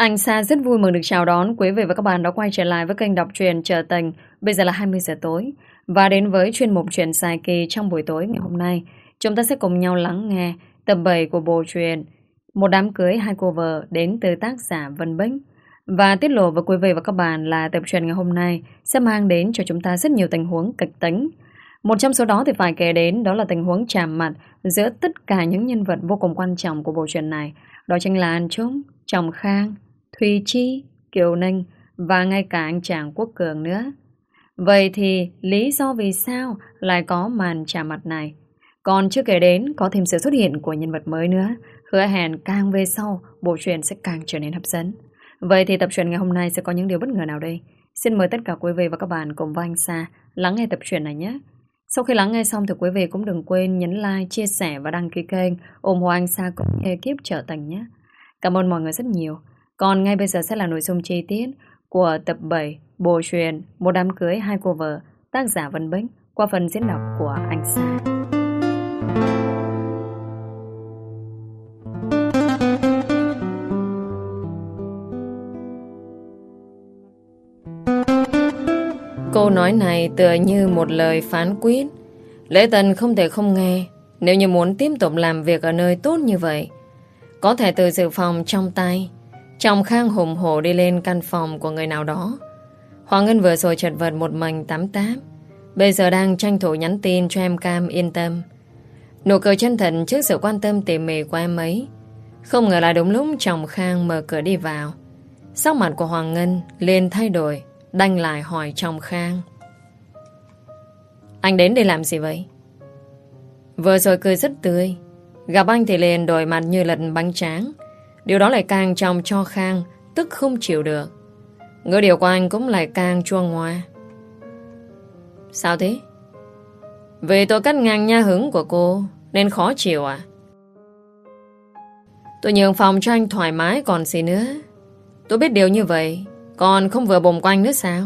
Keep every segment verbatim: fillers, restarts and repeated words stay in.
Anh Sa rất vui mừng được chào đón quý vị và các bạn đã quay trở lại với kênh đọc truyện Trở Tình. Bây giờ là hai mươi giờ tối. Và đến với chuyên mục truyện dài kỳ trong buổi tối ngày hôm nay, chúng ta sẽ cùng nhau lắng nghe tập bảy của bộ truyện Một đám cưới hai cô vợ đến từ tác giả Vân Bích. Và tiết lộ với quý vị và các bạn là tập truyện ngày hôm nay sẽ mang đến cho chúng ta rất nhiều tình huống kịch tính. Một trong số đó thì phải kể đến đó là tình huống chạm mặt giữa tất cả những nhân vật vô cùng quan trọng của bộ truyện này. Đó chính là An Trúc, Trọng Khang, Thùy Chi, Kiều Ninh và ngay cả anh chàng Quốc Cường nữa. Vậy thì lý do vì sao lại có màn chạm mặt này? Còn chưa kể đến có thêm sự xuất hiện của nhân vật mới nữa, hứa hẹn càng về sau bộ truyện sẽ càng trở nên hấp dẫn. Vậy thì tập truyện ngày hôm nay sẽ có những điều bất ngờ nào đây? Xin mời tất cả quý vị và các bạn cùng với anh Sa lắng nghe tập truyện này nhé. Sau khi lắng nghe xong thì quý vị cũng đừng quên nhấn like, chia sẻ và đăng ký kênh ủng hộ anh Sa cũng như ekip Trở Tình nhé. Cảm ơn mọi người rất nhiều. Còn ngay bây giờ sẽ là nội dung chi tiết của tập bảy bộ truyện Một đám cưới hai cô vợ, tác giả Vân Bích, qua phần diễn đọc của anh Sa. Câu nói này tựa như một lời phán quyết. Lễ Tần không thể không nghe. Nếu như muốn tiếp tục làm việc ở nơi tốt như vậy, có thể từ dự phòng trong tay, Trọng Khang hùng hổ đi lên căn phòng của người nào đó. Hoàng Ngân vừa rồi chật vật một mình tắm táp, bây giờ đang tranh thủ nhắn tin cho em Cam yên tâm. Nụ cười chân thật trước sự quan tâm tỉ mỉ của em ấy. Không ngờ là đúng lúc Trọng Khang mở cửa đi vào, sắc mặt của Hoàng Ngân liền thay đổi, đanh lại hỏi Trọng Khang: Anh đến đây làm gì vậy? Vừa rồi cười rất tươi, gặp anh thì liền đổi mặt như lật bánh tráng. Điều đó lại càng trong cho Khang tức không chịu được. Ngữ điệu của anh cũng lại càng chua ngoa. Sao thế? Vì tôi cắt ngang nha hứng của cô nên khó chịu à? Tôi nhường phòng cho anh thoải mái còn gì nữa. Tôi biết điều như vậy, còn không vừa bồng quanh nữa sao?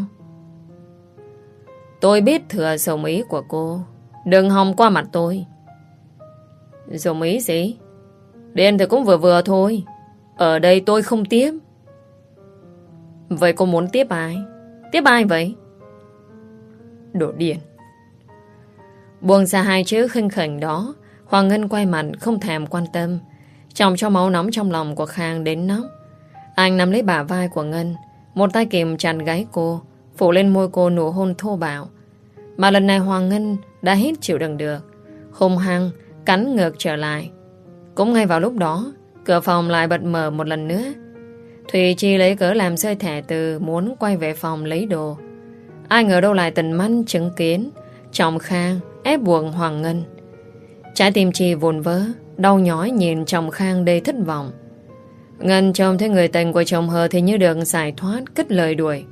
Tôi biết thừa dụng ý của cô, đừng hòng qua mặt tôi. Dụng ý gì? Điên thì cũng vừa vừa thôi. Ở đây tôi không tiếp. Vậy cô muốn tiếp ai? Tiếp ai vậy? Đồ điên. Buông ra hai chữ khinh khỉnh đó, Hoàng Ngân quay mặt không thèm quan tâm, chồng cho máu nóng trong lòng của Khang đến nóc. Anh nắm lấy bả vai của Ngân, một tay kìm chặt gáy cô, phủ lên môi cô nụ hôn thô bạo. Mà lần này Hoàng Ngân đã hết chịu đựng được, hung hăng cắn ngược trở lại. Cũng ngay vào lúc đó, cửa phòng lại bật mở một lần nữa. Thùy Chi lấy cớ làm rơi thẻ từ, muốn quay về phòng lấy đồ. Ai ngờ đâu lại tận mắt chứng kiến Trọng Khang ép buộc Hoàng Ngân. Trái tim Chi vồn vỡ, đau nhói nhìn Trọng Khang đầy thất vọng. Ngân trông thấy người tình của chồng hờ thì như được giải thoát, cất lời đuổi: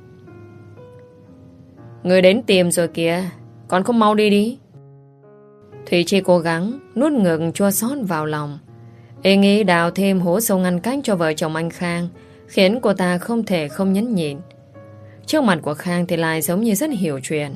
Người đến tìm rồi kìa, còn không mau đi đi. Thùy Chi cố gắng nuốt ngực chua xót vào lòng. Ý nghĩ đào thêm hố sâu ngăn cách cho vợ chồng anh Khang khiến cô ta không thể không nhẫn nhịn. Trước mặt của Khang thì lại giống như rất hiểu chuyện.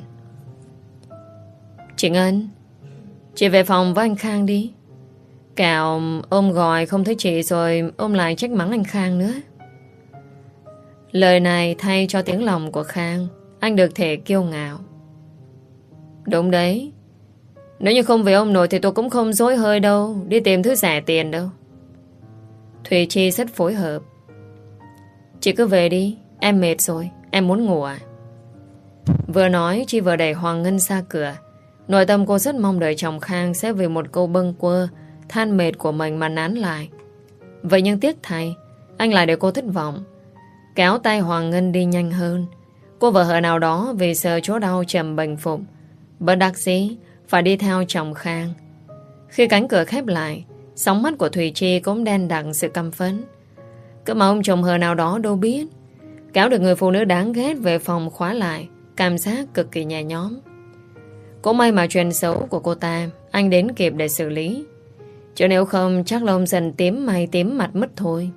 Chị Ngân, chị về phòng với anh Khang đi. Kẻo ôm gọi không thấy chị rồi ôm lại trách mắng anh Khang nữa. Lời này thay cho tiếng lòng của Khang, anh được thể kiêu ngạo. Đúng đấy, nếu như không về ôm nổi thì tôi cũng không dối hơi đâu, đi tìm thứ rẻ tiền đâu. Thùy Chi rất phối hợp. Chị cứ về đi, em mệt rồi, em muốn ngủ à? Vừa nói Chi vừa đẩy Hoàng Ngân ra cửa. Nội tâm cô rất mong đợi chồng Khang sẽ vì một câu bâng quơ than mệt của mình mà nán lại. Vậy nhưng tiếc thay, anh lại để cô thất vọng, kéo tay Hoàng Ngân đi nhanh hơn. Cô vợ hờ nào đó vì sợ chỗ đau trầm bình phục, bất đắc dĩ phải đi theo chồng Khang. Khi cánh cửa khép lại, sóng mắt của Thùy Chi cũng đen đặc sự căm phẫn. Cứ mà ông chồng hờ nào đó đâu biết, kéo được người phụ nữ đáng ghét về phòng khóa lại, cảm giác cực kỳ nhẹ nhõm. Cũng may mà chuyện xấu của cô ta anh đến kịp để xử lý, chứ nếu không chắc là ông dần tím mày tím mặt mất thôi.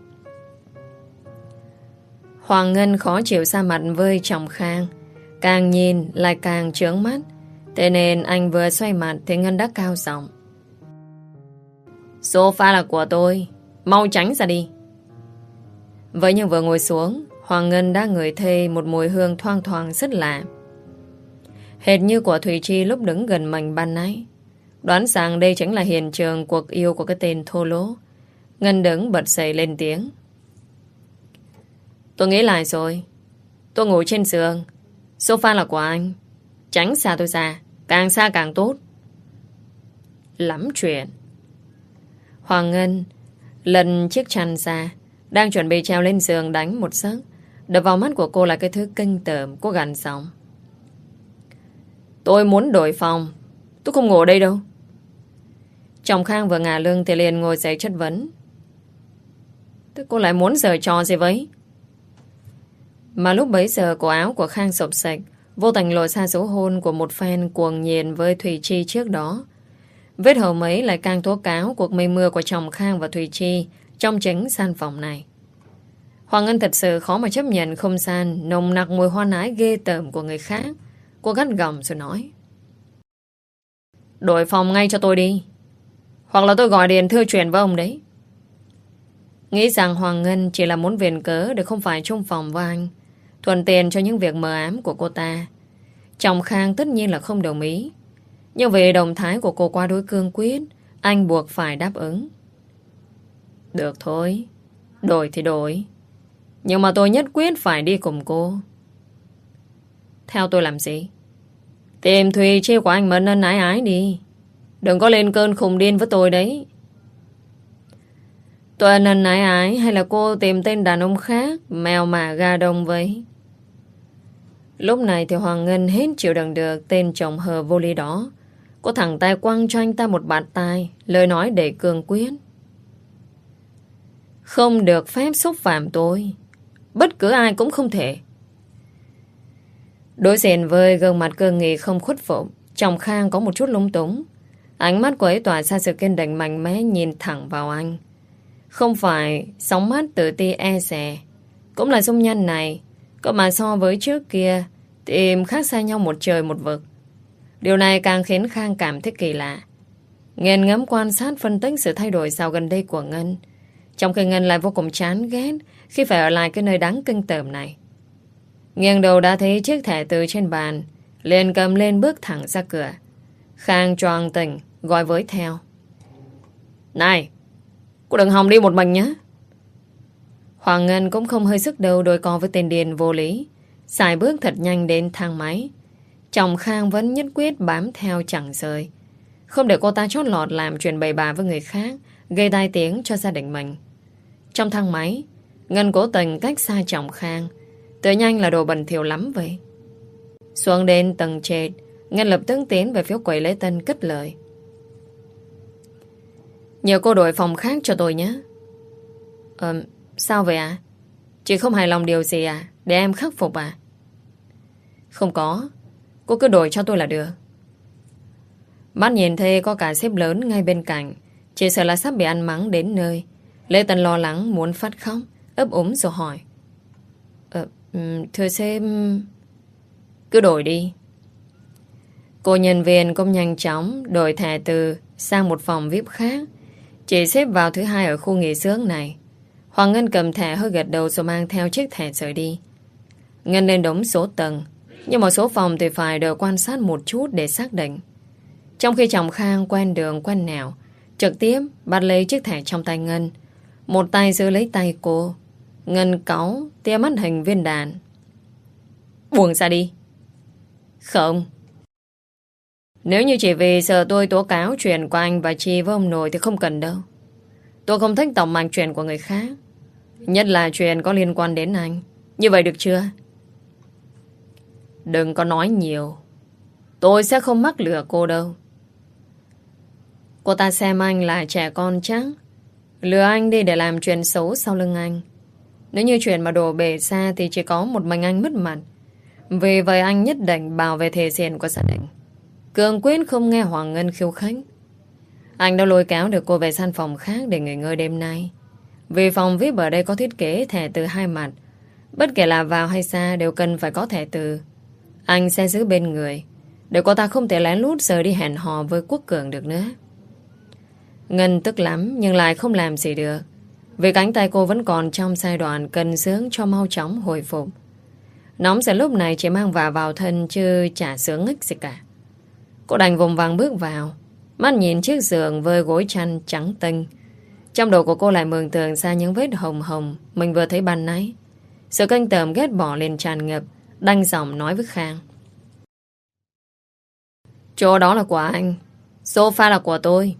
Hoàng Ngân khó chịu xa mặt với chồng Khang, càng nhìn lại càng chướng mắt. Thế nên anh vừa xoay mặt thì Ngân đã cao giọng: Sofa là của tôi, mau tránh ra đi. Vậy nhưng vừa ngồi xuống, Hoàng Ngân đã ngửi thấy một mùi hương thoang thoảng rất lạ. Hệt như của Thùy Chi lúc đứng gần mình ban nãy. Đoán rằng đây chính là hiện trường cuộc yêu của cái tên thô lỗ. Ngân đứng bật dậy lên tiếng. Tôi nghĩ lại rồi. Tôi ngủ trên giường. Sofa là của anh. Tránh xa tôi ra. Càng xa càng tốt. Lắm chuyện. Hoàng Ngân lần chiếc chăn ra, đang chuẩn bị treo lên giường đánh một giấc. Đập vào mắt của cô là cái thứ kinh tởm. Cô gằn giọng. Tôi muốn đổi phòng. Tôi không ngủ ở đây đâu. Chồng Khang vừa ngả lưng thì liền ngồi dậy chất vấn. Thế cô lại muốn giở trò gì vậy? Mà lúc bấy giờ cổ áo của Khang sụp sạch, vô tình lộ ra dấu hôn của một fan cuồng nhiệt với Thùy Chi trước đó. Vết hầu ấy lại càng tố cáo cuộc mây mưa của chồng Khang và Thùy Chi trong chính gian phòng này. Hoàng Ngân thật sự khó mà chấp nhận không gian nồng nặc mùi hoa ái ghê tởm của người khác. Cô gắt gỏng rồi nói. Đổi phòng ngay cho tôi đi. Hoặc là tôi gọi điện thư chuyện với ông đấy. Nghĩ rằng Hoàng Ngân chỉ là muốn viện cớ để không phải chung phòng với anh, thuận tiện cho những việc mờ ám của cô ta. Chồng Khang tất nhiên là không đồng ý. Nhưng vì động thái của cô quá đối cương quyết, anh buộc phải đáp ứng. Được thôi. Đổi thì đổi. Nhưng mà tôi nhất quyết phải đi cùng cô. Theo tôi làm gì? Tìm Thùy Chi của anh mà ân ái ái đi. Đừng có lên cơn khùng điên với tôi đấy. Tôi ân ân ái ái hay là cô tìm tên đàn ông khác, mèo mả gà đông vậy? Lúc này thì Hoàng Ngân hết chịu đựng được tên chồng hờ vô lý đó. Cô thẳng tay quăng cho anh ta một bạt tai, lời nói đầy cương quyết. Không được phép xúc phạm tôi. Bất cứ ai cũng không thể. Đối diện với gương mặt cương nghị không khuất phục, chồng Khang có một chút lúng túng. Ánh mắt của ấy tỏa ra sự kiên định mạnh mẽ nhìn thẳng vào anh. Không phải sóng mắt tự ti e dè. Cũng là dung nhan này, có mà so với trước kia thì khác xa nhau một trời một vực. Điều này càng khiến Khang cảm thấy kỳ lạ. Nghiền ngẫm quan sát phân tích sự thay đổi dạo gần đây của Ngân, trong khi Ngân lại vô cùng chán ghét khi phải ở lại cái nơi đáng kinh tởm này. Nghiêng đầu đã thấy chiếc thẻ từ trên bàn, liền cầm lên bước thẳng ra cửa. Khang choàng tỉnh gọi với theo. Này, cô đừng hòng đi một mình nhé. Hoàng Ngân cũng không hơi sức đâu đối co với tên điên vô lý, xài bước thật nhanh đến thang máy. Chồng Khang vẫn nhất quyết bám theo chẳng rời, không để cô ta chót lọt làm chuyện bậy bạ với người khác, gây tai tiếng cho gia đình mình. Trong thang máy, Ngân cố tình cách xa chồng Khang, tự nhanh là đồ bẩn thỉu lắm vậy. Xuống đến tầng trệt, Ngân lập tức tiến về phía quầy lễ tân cất lời. Nhờ cô đổi phòng khác cho tôi nhé. Ờ, sao vậy ạ? À? Chị không hài lòng điều gì à? Để em khắc phục à? Không có. Cô cứ đổi cho tôi là được. Mắt nhìn thấy có cả sếp lớn ngay bên cạnh, chị sợ là sắp bị ăn mắng đến nơi. Lê Tân lo lắng muốn phát khóc, ấp úng rồi hỏi. Ờ, thưa sếp... Cứ đổi đi. Cô nhân viên cũng nhanh chóng đổi thẻ từ sang một phòng vi ai pi khác. Chị xếp vào thứ hai ở khu nghỉ dưỡng này. Hoàng Ngân cầm thẻ hơi gật đầu rồi mang theo chiếc thẻ rời đi. Ngân lên đống số tầng, nhưng một số phòng thì phải đợi quan sát một chút để xác định. Trong khi chồng Khang quen đường quen nẻo, trực tiếp bắt lấy chiếc thẻ trong tay Ngân, một tay giữ lấy tay cô. Ngân cáu tia mắt hình viên đạn. Buông ra đi. Không. Nếu như chỉ vì sợ tôi tố cáo chuyện của anh và chị với ông nội thì không cần đâu. Tôi không thích tổng mạch chuyện của người khác, nhất là chuyện có liên quan đến anh. Như vậy được chưa? Đừng có nói nhiều. Tôi sẽ không mắc lừa cô đâu. Cô ta xem anh là trẻ con chắc, lừa anh đi để làm chuyện xấu sau lưng anh. Nếu như chuyện mà đổ bể ra thì chỉ có một mình anh mất mặt. Vì vậy anh nhất định bảo vệ thể diện của gia đình, cương quyết không nghe Hoàng Ngân khiêu khích. Anh đã lôi kéo được cô về gian phòng khác để nghỉ ngơi đêm nay. Vì phòng vi ai pi ở đây có thiết kế thẻ từ hai mặt, bất kể là vào hay ra đều cần phải có thẻ từ. Anh sẽ giữ bên người để cô ta không thể lén lút rời đi hẹn hò với Quốc Cường được nữa. Ngân tức lắm nhưng lại không làm gì được. Vì cánh tay cô vẫn còn trong giai đoạn cần dưỡng cho mau chóng hồi phục. Nóng sẽ lúc này chỉ mang vào vào thân chứ chả sướng nghích gì cả. Cô đành vùng vằng bước vào, mắt nhìn chiếc giường với gối chăn trắng tinh. Trong đầu của cô lại mường tượng ra những vết hồng hồng mình vừa thấy ban nãy. Sự canh tởm ghét bỏ lên tràn ngập, đanh giọng nói với Khang. Chỗ đó là của anh, sofa là của tôi.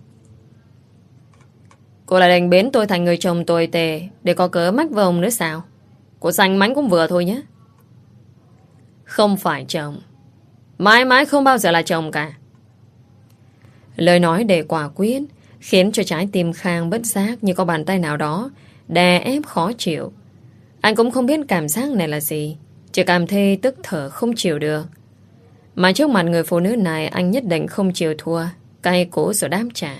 Cô lại định biến tôi thành người chồng tồi tệ để có cớ mách với ông nữa sao? Cô xanh mánh cũng vừa thôi nhé. Không phải chồng, mãi mãi không bao giờ là chồng cả. Lời nói để quả quyết khiến cho trái tim Khang bất giác như có bàn tay nào đó đè ép khó chịu. Anh cũng không biết cảm giác này là gì, chỉ cảm thấy tức thở không chịu được. Mà trước mặt người phụ nữ này anh nhất định không chịu thua, cay cố rồi đáp trả.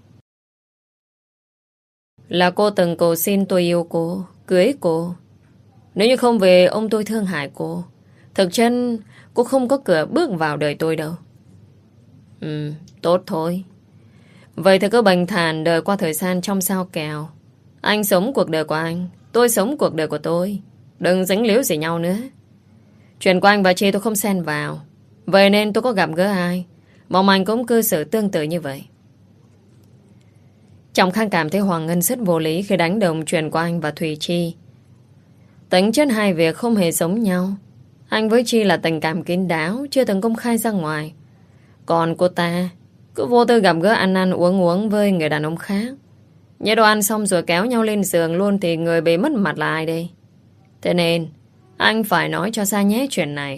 Là cô từng cầu xin tôi yêu cô, cưới cô. Nếu như không về ông tôi thương hại cô, thực chân cô không có cửa bước vào đời tôi đâu. Ừ, tốt thôi. Vậy thì cứ bình thản đời qua thời gian trong sao kèo. Anh sống cuộc đời của anh, tôi sống cuộc đời của tôi. Đừng dính líu gì nhau nữa. Chuyện của anh và chị tôi không xen vào. Vậy nên tôi có gặp gỡ ai, mong anh cũng cư xử tương tự như vậy. Trọng Khang cảm thấy Hoàng Ngân rất vô lý khi đánh đồng chuyện của anh và Thùy Chi. Tính chất hai việc không hề giống nhau. Anh với Chi là tình cảm kín đáo, chưa từng công khai ra ngoài. Còn cô ta cứ vô tư gặp gỡ ăn ăn uống uống với người đàn ông khác. Nhớ đồ ăn xong rồi kéo nhau lên giường luôn thì người bị mất mặt là ai đây? Thế nên anh phải nói cho ra nhé chuyện này.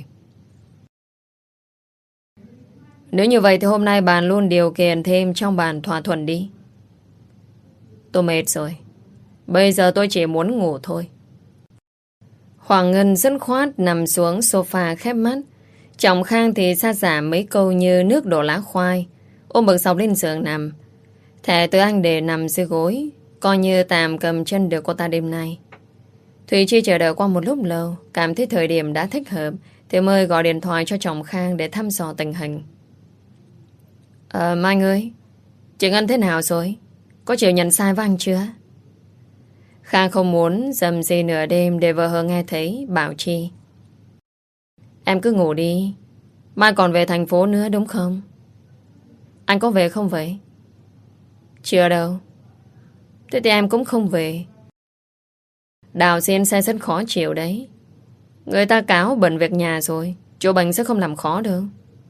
Nếu như vậy thì hôm nay bàn luôn điều kiện thêm trong bàn thỏa thuận đi. Tôi mệt rồi, bây giờ tôi chỉ muốn ngủ thôi. Hoàng Ngân dứt khoát nằm xuống sofa khép mắt. Trọng Khang thì xa xả mấy câu như nước đổ lá khoai, ôm bực sọc lên giường nằm. Thẻ từ anh để nằm dưới gối, coi như tạm cầm chân được cô ta đêm nay. Thùy Chi chờ đợi qua một lúc lâu, cảm thấy thời điểm đã thích hợp thì mới gọi điện thoại cho Trọng Khang để thăm dò tình hình. Ờ, Mai ơi, chị Ngân thế nào rồi? Có chịu nhận sai với anh chưa? Khang không muốn dầm gì nửa đêm để vợ hờ nghe thấy, bảo Chi. Em cứ ngủ đi, mai còn về thành phố nữa đúng không? Anh có về không vậy? Chưa đâu. Thế thì em cũng không về. Đào xin xe rất khó chịu đấy. Người ta cáo bận việc nhà rồi, chỗ bệnh sẽ không làm khó đâu.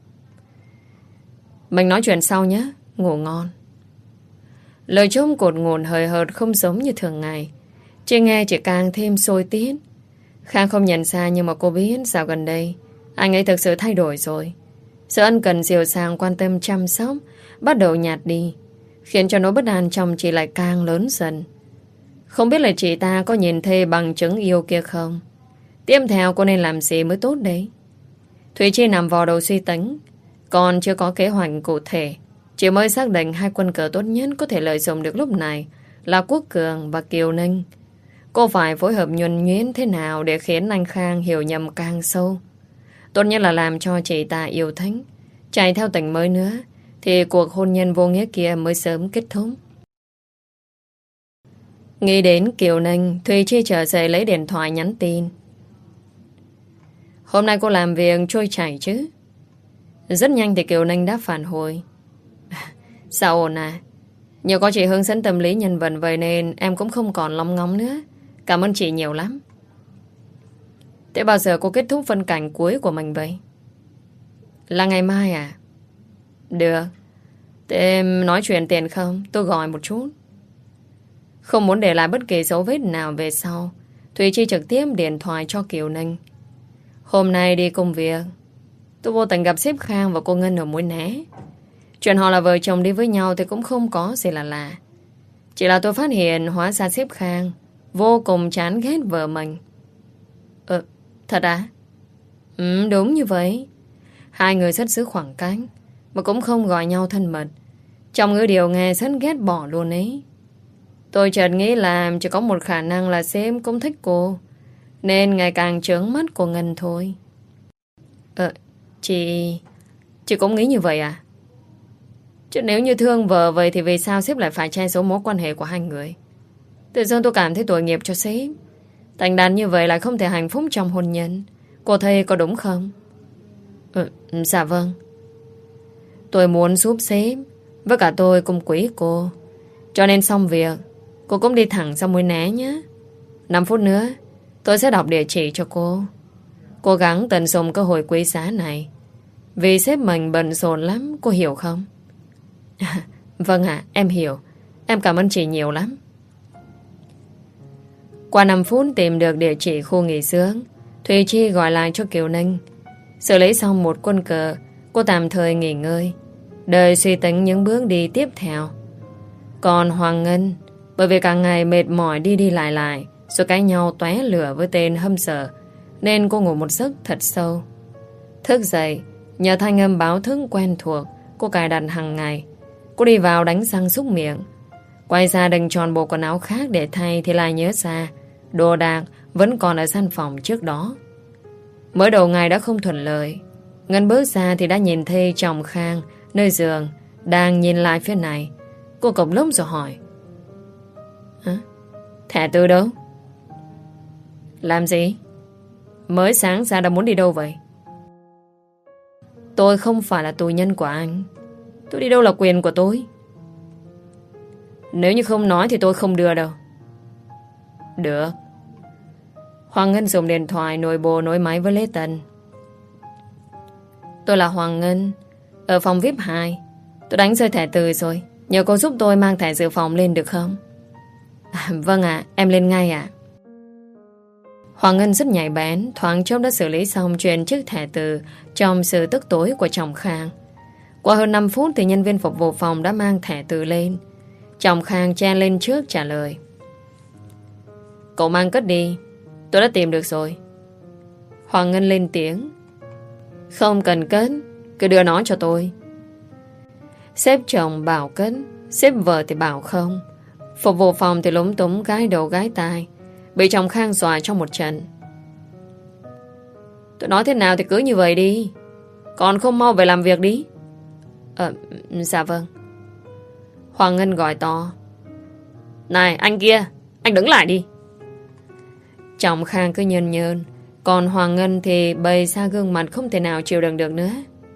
Mình nói chuyện sau nhé, ngủ ngon. Lời chúc cột ngột hời hợt không giống như thường ngày. Chị nghe chỉ càng thêm sôi tiết. Khang không nhận ra nhưng mà cô biết dạo gần đây anh ấy thực sự thay đổi rồi. Sự ân cần dịu dàng quan tâm chăm sóc bắt đầu nhạt đi, khiến cho nỗi bất an trong chị lại càng lớn dần. Không biết là chị ta có nhìn thấy bằng chứng yêu kia không? Tiếp theo cô nên làm gì mới tốt đấy? Thủy Chi nằm vào đầu suy tính, còn chưa có kế hoạch cụ thể. Chị mới xác định hai quân cờ tốt nhất có thể lợi dụng được lúc này là Quốc Cường và Kiều Ninh. Cô phải phối hợp nhuần nhuyễn thế nào để khiến anh Khang hiểu nhầm càng sâu. Tốt nhất là làm cho chị ta yêu thích, chạy theo tình mới nữa, thì cuộc hôn nhân vô nghĩa kia mới sớm kết thúc. Nghĩ đến Kiều Ninh, Thùy Chi trở dậy lấy điện thoại nhắn tin. Hôm nay cô làm việc trôi chảy chứ? Rất nhanh thì Kiều Ninh đã phản hồi. Sao ổn à? Nhờ có chị hướng dẫn tâm lý nhân vật vậy nên em cũng không còn lóng ngóng nữa. Cảm ơn chị nhiều lắm. Thế bao giờ cô kết thúc phân cảnh cuối của mình vậy? Là ngày mai à? Được. Thế em nói chuyện tiền không? Tôi gọi một chút. Không muốn để lại bất kỳ dấu vết nào về sau, Thùy Chi trực tiếp điện thoại cho Kiều Ninh. Hôm nay đi công việc, tôi vô tình gặp sếp Khang và cô Ngân ở Mũi Né. Chuyện họ là vợ chồng đi với nhau thì cũng không có gì là lạ. Chỉ là tôi phát hiện hóa ra sếp Khang vô cùng chán ghét vợ mình. Ờ, thật à? Ừ, đúng như vậy. Hai người rất giữ khoảng cách mà cũng không gọi nhau thân mật. Trong ngữ điều nghe rất ghét bỏ luôn ấy. Tôi chợt nghĩ là chỉ có một khả năng là sếp cũng thích cô, nên ngày càng trướng mắt của Ngân thôi. Ờ, chị... Chị cũng nghĩ như vậy à? Chứ nếu như thương vợ vậy thì vì sao sếp lại phải che giấu mối quan hệ của hai người? Tự dưng tôi cảm thấy tội nghiệp cho sếp. Thành đàn như vậy lại không thể hạnh phúc trong hôn nhân. Cô thấy có đúng không? Ừ, dạ vâng. Tôi muốn giúp sếp, với cả tôi cũng quý cô. Cho nên xong việc, cô cũng đi thẳng ra Mũi Né nhé. năm phút nữa tôi sẽ đọc địa chỉ cho cô. Cố gắng tận dụng cơ hội quý giá này. Vì sếp mình bận rộn lắm, cô hiểu không? Vâng ạ, em hiểu. Em cảm ơn chị nhiều lắm. Qua năm phút tìm được địa chỉ khu nghỉ dưỡng, Thùy Chi gọi lại cho Kiều Ninh. Xử lý xong một quân cờ, cô tạm thời nghỉ ngơi, đợi suy tính những bước đi tiếp theo. Còn Hoàng Ngân, bởi vì cả ngày mệt mỏi đi đi lại lại, rồi cãi nhau tóe lửa với tên hâm sợ, nên cô ngủ một giấc thật sâu. Thức dậy, nhờ thanh âm báo thức quen thuộc cô cài đặt hàng ngày, cô đi vào đánh răng súc miệng. Quay ra định chọn bộ quần áo khác để thay thì lại nhớ ra đồ đạc vẫn còn ở gian phòng trước đó. Mới đầu ngày đã không thuận lợi. Ngân bước ra thì đã nhìn thấy chồng Khang nơi giường, đang nhìn lại phía này. Cô cộc lốc rồi hỏi: Hả? Thẻ từ đâu? Làm gì? Mới sáng ra đã muốn đi đâu vậy? Tôi không phải là tù nhân của anh. Tôi đi đâu là quyền của tôi. Nếu như không nói thì tôi không đưa đâu. Được. Hoàng Ngân dùng điện thoại nội bộ nối máy với Lê Tân. Tôi là Hoàng Ngân, ở phòng vi ai pi hai. Tôi đánh rơi thẻ từ rồi, nhờ cô giúp tôi mang thẻ dự phòng lên được không? À, vâng ạ, à, em lên ngay ạ. À. Hoàng Ngân rất nhạy bén, thoáng chốc đã xử lý xong chuyện chiếc thẻ từ trong sự tức tối của chồng Khang. Qua hơn năm phút thì nhân viên phục vụ phòng đã mang thẻ từ lên. Chồng Khang chen lên trước trả lời: Cậu mang cất đi, tôi đã tìm được rồi. Hoàng Ngân lên tiếng: Không cần cất, cứ đưa nó cho tôi. Sếp chồng bảo cất, sếp vợ thì bảo không. Phục vụ phòng thì lúng túng gái đầu gái tai, bị chồng Khang dọa trong một trận. Tôi nói thế nào thì cứ như vậy đi, còn không mau về làm việc đi. Ờ, dạ vâng. Hoàng Ngân gọi to: Này anh kia, anh đứng lại đi. Chồng Khang cứ nhơn nhơn, còn Hoàng Ngân thì bày ra gương mặt không thể nào chịu đựng được nữa.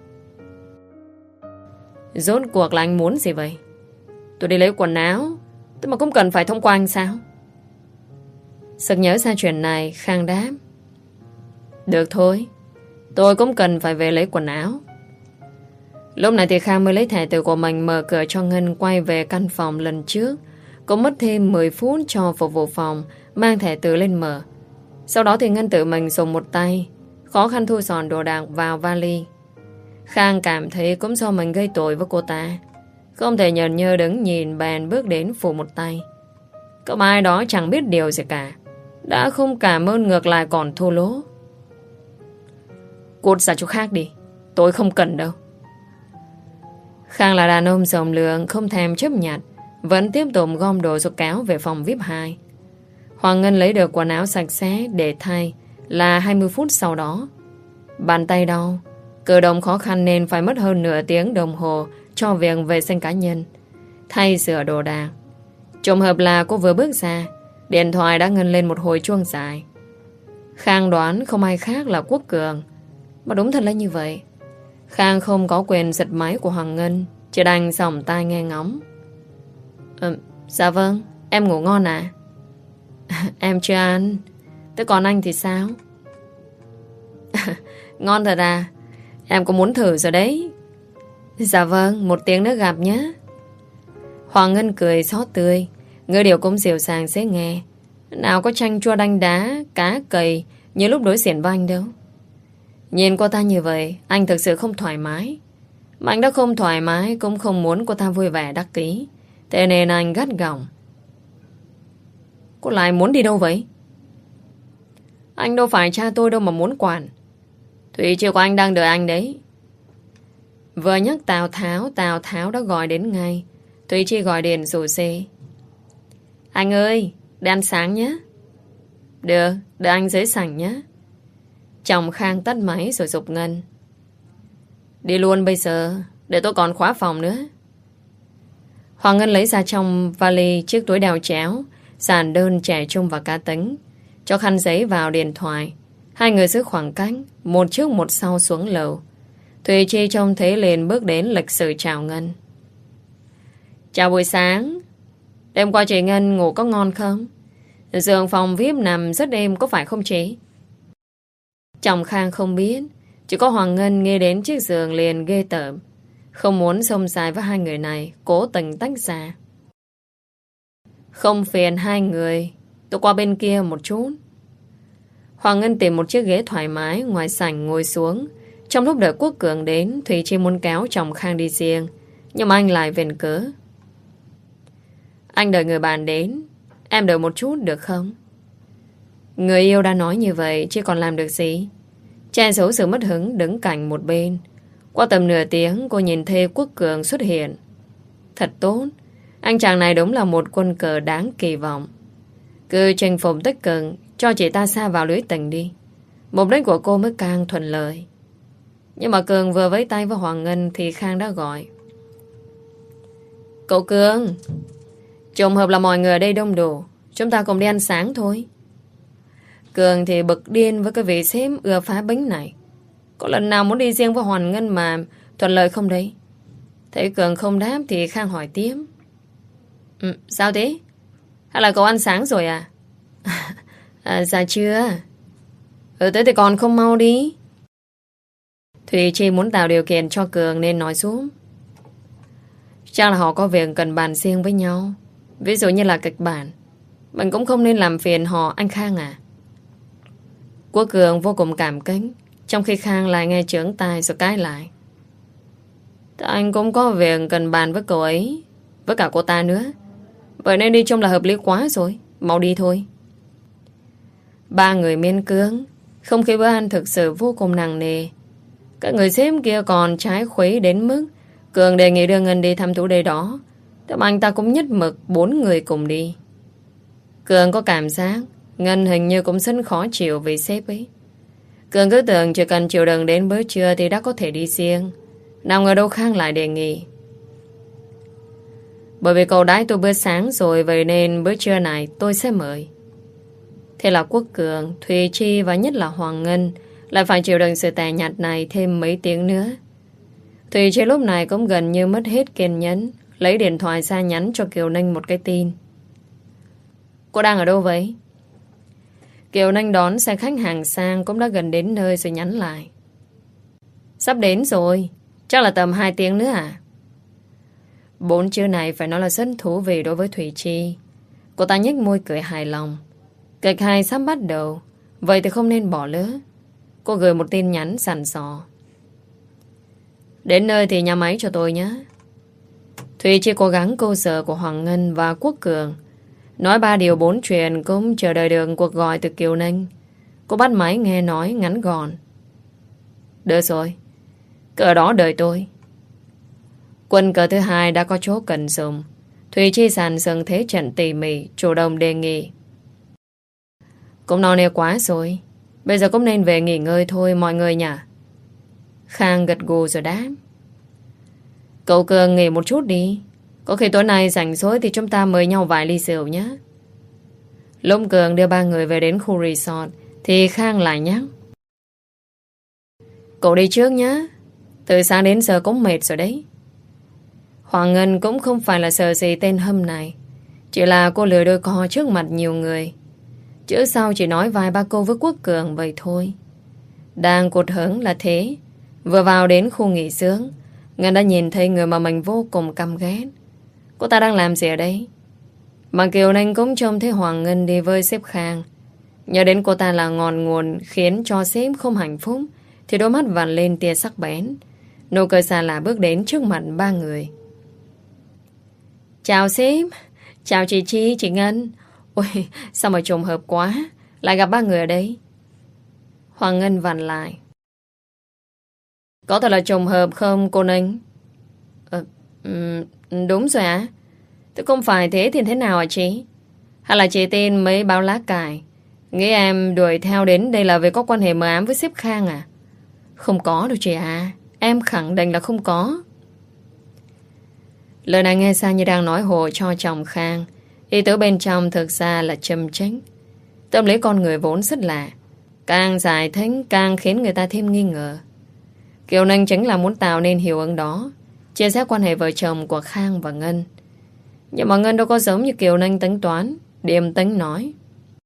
Rốt cuộc là anh muốn gì vậy? Tôi đi lấy quần áo, tôi mà cũng cần phải thông qua anh sao? Sực nhớ ra chuyện này, Khang đáp: Được thôi, tôi cũng cần phải về lấy quần áo. Lúc này thì Khang mới lấy thẻ từ của mình, mở cửa cho Ngân quay về căn phòng lần trước. Cũng mất thêm mười phút cho phục vụ phòng mang thẻ từ lên mở. Sau đó thì Ngân tự mình dùng một tay khó khăn thu dọn đồ đạc vào vali. Khang cảm thấy cũng do mình gây tội với cô ta, không thể nhờn nhơ đứng nhìn, bèn bước đến phụ một tay. Cậu ai đó chẳng biết điều gì cả, đã không cảm ơn ngược lại còn thô lỗ. Cút ra chỗ khác đi, tôi không cần đâu. Khang là đàn ông rộng lượng, không thèm chấp nhận, vẫn tiếp tục gom đồ rồi kéo về phòng vi ai pi hai. Hoàng Ngân lấy được quần áo sạch sẽ để thay là hai mươi phút sau đó. Bàn tay đau, cử động khó khăn nên phải mất hơn nửa tiếng đồng hồ cho việc vệ sinh cá nhân, thay sửa đồ đạc. Trùng hợp là cô vừa bước ra, điện thoại đã ngân lên một hồi chuông dài. Khang đoán không ai khác là Quốc Cường, mà đúng thật là như vậy. Khang không có quyền giật máy của Hoàng Ngân, chỉ đành sòng tai nghe ngóng. Ừ, dạ vâng, em ngủ ngon à? Em chưa ăn. Thế còn anh thì sao? Ngon thật à? Em có muốn thử rồi đấy. Dạ vâng, một tiếng nữa gặp nhé. Hoàng Ngân cười xót tươi, ngữ điệu cũng dịu dàng dễ nghe, nào có chanh chua đanh đá, cá cầy như lúc đối diện với anh đâu. Nhìn cô ta như vậy, anh thực sự không thoải mái. Mà anh đã không thoải mái, cũng không muốn cô ta vui vẻ đắc ý. Thế nên anh gắt gỏng: Cô lại muốn đi đâu vậy? Anh đâu phải cha tôi đâu mà muốn quản. Thủy Chiêu của anh đang đợi anh đấy. Vừa nhắc Tào Tháo, Tào Tháo đã gọi đến ngay. Thủy Chi gọi điện rủ xe: Anh ơi, đi ăn sáng nhé. Được, đợi anh dưới sảnh nhé. Chồng Khang tắt máy rồi giục Ngân: Đi luôn bây giờ, để tôi còn khóa phòng nữa. Hoàng Ngân lấy ra trong vali chiếc túi đeo chéo, Giản đơn, trẻ trung và cá tính. Cho khăn giấy vào điện thoại. Hai người giữ khoảng cách, một trước một sau xuống lầu. Thùy Chi trông thấy liền bước đến lịch sự chào Ngân. Chào buổi sáng. Đêm qua chị Ngân ngủ có ngon không? Giường phòng vi ai pi nằm rất êm có phải không chị? Chồng Khang không biết. Chỉ có Hoàng Ngân nghe đến chiếc giường liền ghê tởm. Không muốn xông xài với hai người này, cố tình tách ra. Không phiền hai người, tôi qua bên kia một chút. Hoàng Ngân tìm một chiếc ghế thoải mái ngoài sảnh ngồi xuống. Trong lúc đợi Quốc Cường đến, Thùy Chi muốn kéo chồng Khang đi riêng, nhưng mà anh lại viện cớ. Anh đợi người bạn đến, em đợi một chút được không? Người yêu đã nói như vậy, chứ còn làm được gì? Che giấu sự mất hứng đứng cạnh một bên. Qua tầm nửa tiếng, cô nhìn thấy Quốc Cường xuất hiện. Thật tốt, anh chàng này đúng là một quân cờ đáng kỳ vọng. Cứ chinh phục tích cực, cho chị ta xa vào lưới tình đi. Mục đích của cô mới càng thuận lợi. Nhưng mà Cường vừa với tay với Hoàng Ngân thì Khang đã gọi. Cậu Cường, trùng hợp là mọi người ở đây đông đủ, chúng ta cùng đi ăn sáng thôi. Cường thì bực điên với cái vị sếp ưa phá bánh này. Có lần nào muốn đi riêng với Hoàng Ngân mà thuận lợi không đấy? Thấy Cường không đáp thì Khang hỏi tiếp. Ừ, sao thế? Hay là cậu ăn sáng rồi à? À, dạ chưa. Ừ, tới thì còn không mau đi. Thùy Chi muốn tạo điều kiện cho Cường nên nói xuống. Chắc là họ có việc cần bàn riêng với nhau. Ví dụ như là kịch bản. Mình cũng không nên làm phiền họ, anh Khang à. Quốc Cường vô cùng cảm kích, trong khi Khang lại nghe chướng tai rồi cãi lại. Thì anh cũng có việc cần bàn với cậu ấy, với cả cô ta nữa. Vậy nên đi trông là hợp lý quá rồi. Mau đi thôi. Ba người miên cưỡng. Không khí bữa ăn thực sự vô cùng nặng nề. Các người sếp kia còn trái khuấy đến mức Cường đề nghị đưa Ngân đi thăm thủ đề đó. Thế mà anh ta cũng nhất mực bốn người cùng đi. Cường có cảm giác Ngân hình như cũng rất khó chịu vì sếp ấy. Cường cứ tưởng chỉ cần chịu đựng đến bữa trưa thì đã có thể đi riêng. Nào ngờ đâu Khang lại đề nghị. Bởi vì cậu đãi tôi bữa sáng rồi, vậy nên bữa trưa này tôi sẽ mời. Thế là Quốc Cường, Thùy Chi và nhất là Hoàng Ngân lại phải chịu đựng sự tẻ nhạt này thêm mấy tiếng nữa. Thùy Chi lúc này cũng gần như mất hết kiên nhẫn, lấy điện thoại ra nhắn cho Kiều Ninh một cái tin. Cô đang ở đâu vậy? Kiều Ninh đón xe khách hàng sang cũng đã gần đến nơi rồi nhắn lại. Sắp đến rồi, chắc là tầm hai tiếng nữa à? Bốn chữ này phải nói là rất thú vị đối với Thùy Chi. Cô ta nhếch môi cười hài lòng. Kịch hay sắp bắt đầu, vậy thì không nên bỏ lỡ. Cô gửi một tin nhắn sẵn sò. Đến nơi thì nhà máy cho tôi nhé. Thùy Chi cố gắng câu giờ của Hoàng Ngân và Quốc Cường. Nói ba điều bốn chuyện cũng chờ đợi được cuộc gọi từ Kiều Ninh. Cô bắt máy nghe nói ngắn gọn. Được rồi, cứ ở đó đợi tôi. Quân cờ thứ hai đã có chỗ cần dùng. Thùy Chi sàn sừng thế trận tỉ mỉ, chủ động đề nghị. Cũng no nê quá rồi, bây giờ cũng nên về nghỉ ngơi thôi mọi người nhỉ. Khang gật gù rồi đáp. Cậu Cường nghỉ một chút đi. Có khi tối nay rảnh rỗi thì chúng ta mời nhau vài ly rượu nhé. Lúc Cường đưa ba người về đến khu resort thì Khang lại nhắc. Cậu đi trước nhé. Từ sáng đến giờ cũng mệt rồi đấy. Hoàng Ngân cũng không phải là sợ gì tên Hâm này. Chỉ là cô lười đôi co trước mặt nhiều người. Chữ sau chỉ nói vài ba câu với Quốc Cường vậy thôi. Đang cột hứng là thế. Vừa vào đến khu nghỉ dưỡng, Ngân đã nhìn thấy người mà mình vô cùng căm ghét. Cô ta đang làm gì ở đây? Mà Kiều Ninh cũng trông thấy Hoàng Ngân đi với sếp Khang. Nhớ đến cô ta là ngọn nguồn khiến cho sếp không hạnh phúc, thì đôi mắt vằn lên tia sắc bén. Nụ cười xa lạ bước đến trước mặt ba người. Chào sếp. Chào chị Chi, chị Ngân. Ôi, sao mà trùng hợp quá, lại gặp ba người ở đây. Hoàng Ngân vặn lại. Có thật là trùng hợp không cô Ninh? Ờ, um, đúng rồi ạ. À? Thế không phải thế thì thế nào hả chị? Hay là chị tin mấy báo lá cải nghĩ em đuổi theo đến đây là vì có quan hệ mờ ám với sếp Khang à? Không có đâu chị à. Em khẳng định là không có. Lời này nghe sang như đang nói hồ cho chồng Khang. Ý tứ bên trong thực ra là châm chánh. Tâm lý con người vốn rất lạ, càng giải thích càng khiến người ta thêm nghi ngờ. Kiều Ninh chính là muốn tạo nên hiệu ứng đó, chia sẻ quan hệ vợ chồng của Khang và Ngân. Nhưng mà Ngân đâu có giống như Kiều Ninh tính toán, điềm tĩnh nói: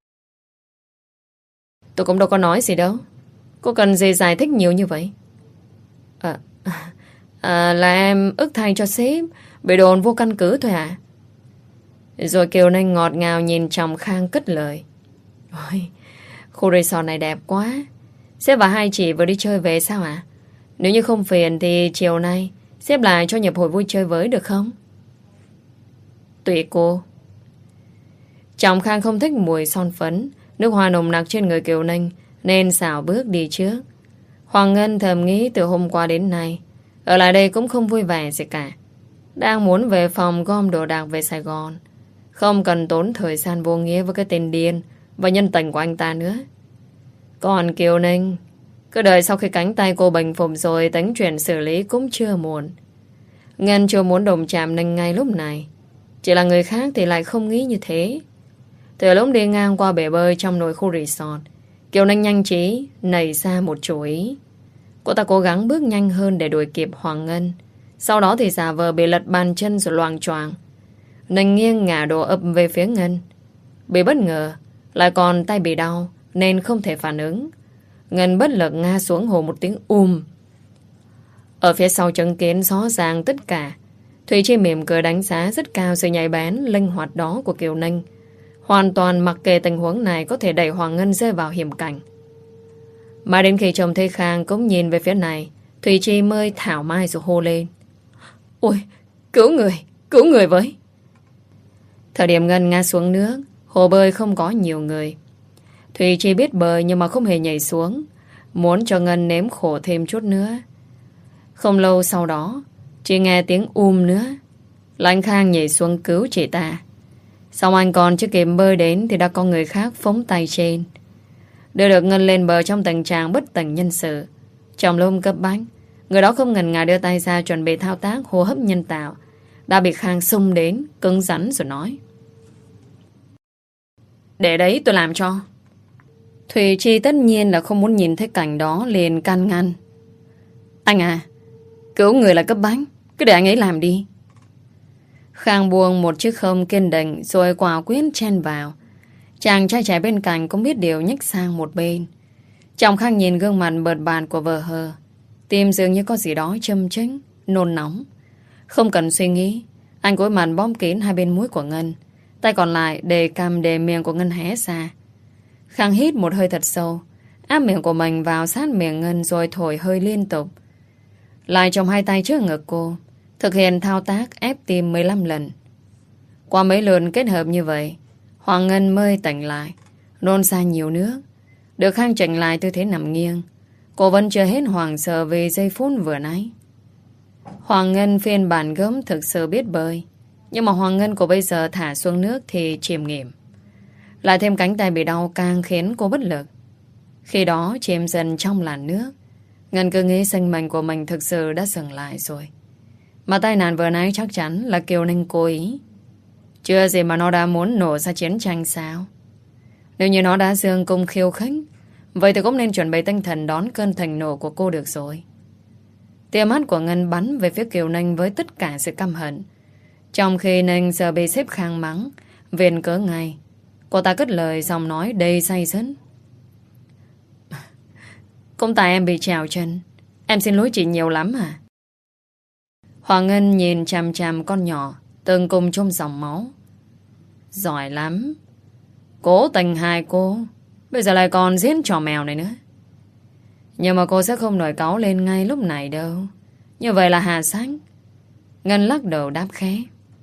Tôi cũng đâu có nói gì đâu. Cô cần gì giải thích nhiều như vậy? À, à, là em ức thay cho sếp, bị đồn vô căn cứ thôi à? Rồi Kiều Ninh ngọt ngào nhìn chồng Khang cất lời: Ôi, khu resort này đẹp quá. Sếp và hai chị vừa đi chơi về sao ạ? À? Nếu như không phiền thì chiều nay xếp lại cho nhập hội vui chơi với được không? Tùy cô. Chồng Khang không thích mùi son phấn, nước hoa nồng nặc trên người Kiều Ninh, nên xảo bước đi trước. Hoàng Ngân thầm nghĩ từ hôm qua đến nay ở lại đây cũng không vui vẻ gì cả. Đang muốn về phòng gom đồ đạc về Sài Gòn, không cần tốn thời gian vô nghĩa với cái tên điên và nhân tình của anh ta nữa. Còn Kiều Ninh cứ đợi sau khi cánh tay cô bình phục rồi tính chuyện xử lý cũng chưa muộn. Ngân chưa muốn đồng chạm Ninh ngay lúc này. Chỉ là người khác thì lại không nghĩ như thế. Từ lúc đi ngang qua bể bơi trong nội khu resort, Kiều Ninh nhanh trí nảy ra một chủ ý. Cô ta cố gắng bước nhanh hơn để đuổi kịp Hoàng Ngân. Sau đó thì giả vờ bị lật bàn chân rồi loạng choạng. Ninh nghiêng ngả đổ ập về phía Ngân. Bị bất ngờ, lại còn tay bị đau nên không thể phản ứng. Ngân bất lực ngã xuống hồ một tiếng um. Ở phía sau chứng kiến rõ ràng tất cả, Thủy Chi mỉm cười đánh giá rất cao sự nhạy bén, linh hoạt đó của Kiều Ninh. Hoàn toàn mặc kệ tình huống này có thể đẩy Hoàng Ngân rơi vào hiểm cảnh. Mà đến khi chồng thấy Khang cũng nhìn về phía này, Thủy Chi mới thảo mai rồi hô lên: Ôi, cứu người, cứu người với. Thời điểm Ngân ngã xuống nước, hồ bơi không có nhiều người. Thủy Chi biết bơi nhưng mà không hề nhảy xuống, muốn cho Ngân nếm khổ thêm chút nữa. Không lâu sau đó, chỉ nghe tiếng um nữa là anh Khang nhảy xuống cứu chị ta. Xong anh còn chưa kịp bơi đến thì đã có người khác phóng tay trên, đưa được Ngân lên bờ trong tình trạng bất tỉnh nhân sự. Trong lúc cấp bách, người đó không ngần ngại đưa tay ra chuẩn bị thao tác hô hấp nhân tạo, đã bị Khang xông đến cứng rắn rồi nói: Để đấy tôi làm cho. Thùy Chi tất nhiên là không muốn nhìn thấy cảnh đó, liền can ngăn: Anh à, cứu người là cấp bách, cứ để anh ấy làm đi. Khang buông một chiếc không kiên định rồi quả quyết chen vào. Chàng trai trẻ bên cạnh cũng biết điều nhích sang một bên. Chồng Khang nhìn gương mặt bợt bạt của vợ hờ, tim dường như có gì đó châm chích, nôn nóng. Không cần suy nghĩ, anh cúi mặt bóp kín hai bên mũi của Ngân, tay còn lại để cầm để miệng của Ngân hé ra. Khang hít một hơi thật sâu, áp miệng của mình vào sát miệng Ngân rồi thổi hơi liên tục. Lại trong hai tay trước ngực cô, thực hiện thao tác ép tim mười lăm lần. Qua mấy lần kết hợp như vậy, Hoàng Ngân mới tỉnh lại, nôn ra nhiều nước. Được Khang chỉnh lại tư thế nằm nghiêng. Cô vẫn chưa hết hoảng sợ vì giây phút vừa nãy. Hoàng Ngân phiên bản gớm thực sự biết bơi, nhưng mà Hoàng Ngân của bây giờ thả xuống nước thì chìm nghiệm. Lại thêm cánh tay bị đau càng khiến cô bất lực. Khi đó chìm dần trong làn nước, Ngân cứ nghĩ sinh mệnh của mình thực sự đã dừng lại rồi. Mà tai nạn vừa nãy chắc chắn là Kiều Ninh cố ý. Chưa gì mà nó đã muốn nổ ra chiến tranh sao? Nếu như nó đã dương cung khiêu khích, vậy thì cũng nên chuẩn bị tinh thần đón cơn thịnh nộ của cô được rồi. Tia mắt của Ngân bắn về phía Kiều Ninh với tất cả sự căm hận. Trong khi Ninh giờ bị xếp Khang mắng, viện cớ ngay, cô ta cất lời giọng nói đầy say dứt: Cũng tại em bị trèo chân, em xin lỗi chị nhiều lắm à? Hoàng Ngân nhìn chằm chằm con nhỏ từng cùng chung dòng máu. Giỏi lắm. Cố tình hại cô, bây giờ lại còn diễn trò mèo này nữa. Nhưng mà cô sẽ không nổi cáu lên ngay lúc này đâu. Như vậy là hà sách. Ngân lắc đầu đáp khẽ: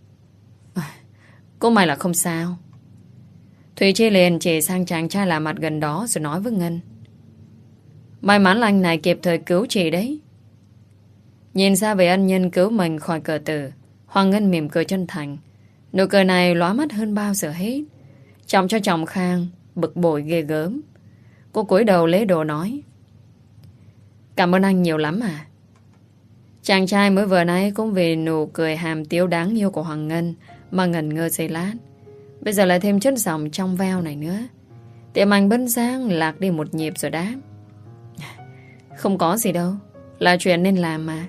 Cô mày là không sao. Thùy Chi liền chỉ sang chàng trai lạ mặt gần đó rồi nói với Ngân: May mắn là anh này kịp thời cứu chị đấy. Nhìn ra về ân nhân cứu mình khỏi cờ tử, Hoàng Ngân mỉm cười chân thành. Nụ cười này lóa mắt hơn bao giờ hết. Chồng cho chồng Khang bực bội ghê gớm. Cô cúi đầu lấy đồ nói: Cảm ơn anh nhiều lắm à. Chàng trai mới vừa nãy cũng vì nụ cười hàm tiếu đáng yêu của Hoàng Ngân mà ngẩn ngơ giây lát. Bây giờ lại thêm chất giọng trong veo này nữa. Tiệm anh bấn giang lạc đi một nhịp rồi đáp. Không có gì đâu, là chuyện nên làm mà.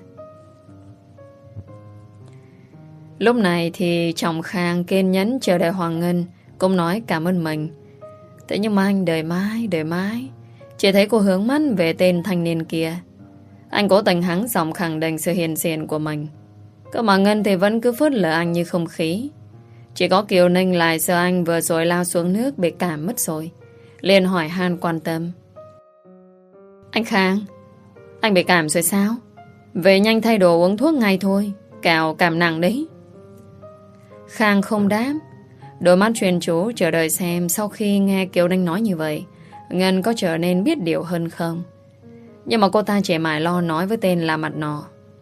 Lúc này thì chồng Khang kiên nhẫn chờ đợi Hoàng Ngân cũng nói cảm ơn mình. Thế nhưng mà anh đợi mãi, đợi mãi, chỉ thấy cô hướng mắt về tên thanh niên kia. Anh cố tình hắng giọng khẳng định sự hiền diện của mình. Cơ mà Ngân thì vẫn cứ phớt lờ anh như không khí. Chỉ có Kiều Ninh lại sợ anh vừa rồi lao xuống nước bị cảm mất rồi, liền hỏi han quan tâm. Anh Khang, anh bị cảm rồi sao? Về nhanh thay đồ uống thuốc ngay thôi, kẻo cảm nặng đấy. Khang không đáp, đôi mắt chuyên chú chờ đợi xem sau khi nghe Kiều Ninh nói như vậy, Ngân có trở nên biết điều hơn không. Nhưng mà cô ta chỉ mải lo nói với tên là mặt nọ.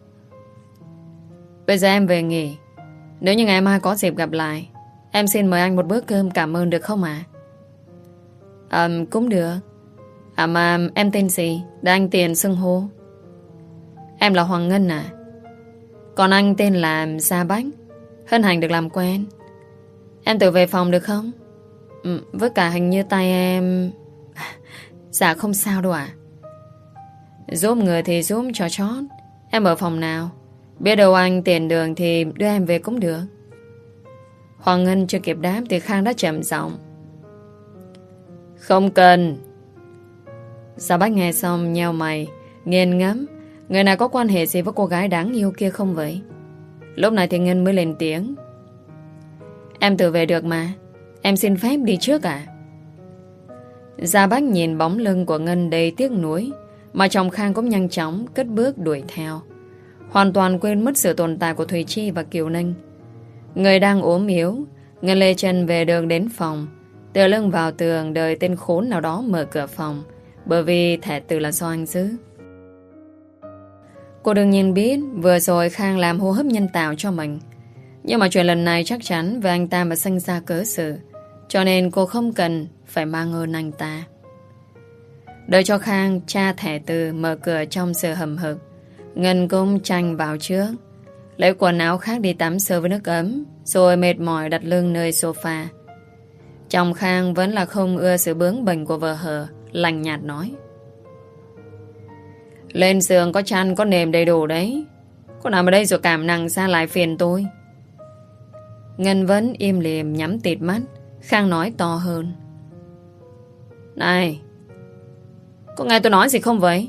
Bây giờ em về nghỉ. Nếu như ngày mai có dịp gặp lại, em xin mời anh một bữa cơm cảm ơn được không ạ? À? À, cũng được. À mà em tên gì? Để anh tiền xưng hô. Em là Hoàng Ngân à? Còn anh tên là Gia Bách. Hân hạnh được làm quen. Em tự về phòng được không? Ừ, với cả hình như tay em... Dạ không sao đâu ạ. Giúp người thì giúp cho chót. Em ở phòng nào? Biết đâu anh tiền đường thì đưa em về cũng được. Hoàng Ngân chưa kịp đáp thì Khang đã trầm giọng. Không cần. Gia Bách nghe xong nheo mày, nghiền ngẫm. Người này có quan hệ gì với cô gái đáng yêu kia không vậy? Lúc này thì Ngân mới lên tiếng. Em tự về được mà. Em xin phép đi trước à? Gia Bách nhìn bóng lưng của Ngân đầy tiếc nuối, mà chồng Khang cũng nhanh chóng cất bước đuổi theo, hoàn toàn quên mất sự tồn tại của Thùy Chi và Kiều Ninh. Người đang ốm yếu, Ngân lê chân về đường đến phòng, tựa lưng vào tường đợi tên khốn nào đó mở cửa phòng, bởi vì thẻ từ là do anh giữ. Cô đương nhiên biết vừa rồi Khang làm hô hấp nhân tạo cho mình, nhưng mà chuyện lần này chắc chắn về anh ta mà sinh ra cớ sự, cho nên cô không cần phải mang ơn anh ta. Đợi cho Khang tra thẻ từ mở cửa trong sự hầm hực, Ngân cũng tranh vào trước, lấy quần áo khác đi tắm sơ với nước ấm, rồi mệt mỏi đặt lưng nơi sofa. Chồng Khang vẫn là không ưa sự bướng bỉnh của vợ hờ, lạnh nhạt nói. Lên giường có chăn có nệm đầy đủ đấy. Cô nằm ở đây rồi cảm nặng ra lại phiền tôi. Ngân vẫn im lìm nhắm tịt mắt. Khang nói to hơn. Này, có nghe tôi nói gì không vậy?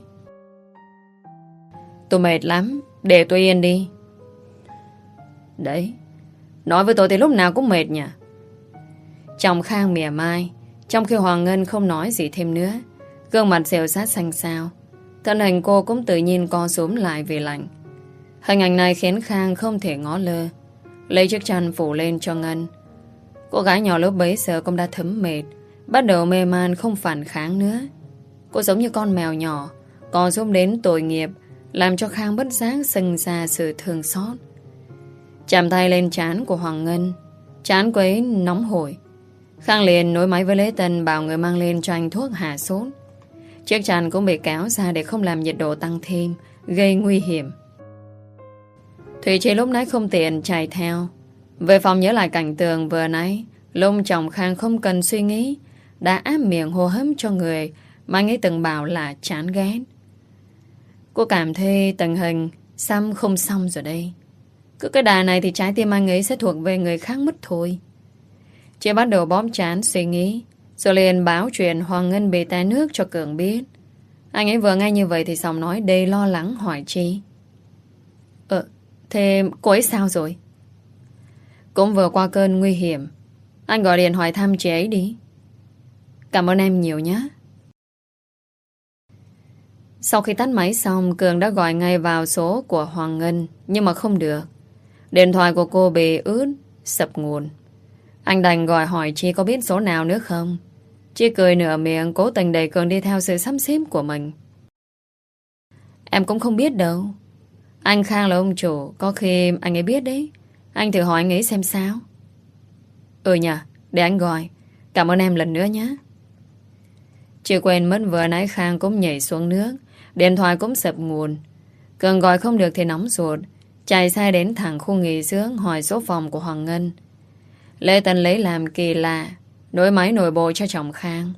Tôi mệt lắm, để tôi yên đi. Đấy, nói với tôi thì lúc nào cũng mệt nhỉ. Chồng Khang mỉa mai, trong khi Hoàng Ngân không nói gì thêm nữa. Gương mặt dịu sát xanh xao, thân hình cô cũng tự nhiên co rúm lại vì lạnh. Hình ảnh này khiến Khang không thể ngó lơ, lấy chiếc chăn phủ lên cho Ngân. Cô gái nhỏ lúc bấy giờ cũng đã thấm mệt, bắt đầu mê man không phản kháng nữa. Cô giống như con mèo nhỏ, co rúm đến tội nghiệp, làm cho Khang bất giác sinh ra sự thương xót. Chạm tay lên trán của Hoàng Ngân, trán cô ấy nóng hổi. Khang liền nối máy với Lễ Tân bảo người mang lên cho anh thuốc hạ sốt. Chiếc chăn cũng bị kéo ra để không làm nhiệt độ tăng thêm, gây nguy hiểm. Thủy Chi lúc nãy không tiện chạy theo. Về phòng nhớ lại cảnh tượng vừa nãy, lúc chồng Khang không cần suy nghĩ đã áp miệng hô hấp cho người mà anh ấy từng bảo là chán ghét. Cô cảm thấy tình hình xăm không xong rồi đây. Cứ cái đà này thì trái tim anh ấy sẽ thuộc về người khác mất thôi. Chị bắt đầu bóp chán suy nghĩ, rồi liền báo chuyện Hoàng Ngân bị té nước cho Cường biết. Anh ấy vừa nghe như vậy thì giọng nói đầy lo lắng hỏi Chi. Ờ, thế cô ấy sao rồi? Cũng vừa qua cơn nguy hiểm. Anh gọi điện hỏi thăm chị ấy đi. Cảm ơn em nhiều nhé. Sau khi tắt máy xong, Cường đã gọi ngay vào số của Hoàng Ngân, nhưng mà không được. Điện thoại của cô bị ướt, sập nguồn. Anh đành gọi hỏi Chi có biết số nào nữa không. Chi cười nửa miệng, cố tình đẩy Cường đi theo sự sắp xếp của mình. Em cũng không biết đâu. Anh Khang là ông chủ, có khi anh ấy biết đấy. Anh thử hỏi anh ấy xem sao. Ừ nhỉ, để anh gọi. Cảm ơn em lần nữa nhé. Chị quên mất vừa nãy Khang cũng nhảy xuống nước, điện thoại cũng sập nguồn. Cường gọi không được thì nóng ruột, chạy xe đến thẳng khu nghỉ dưỡng hỏi số phòng của Hoàng Ngân. Lê Tân lấy làm kỳ lạ, nối máy nổi bộ cho chồng Khang.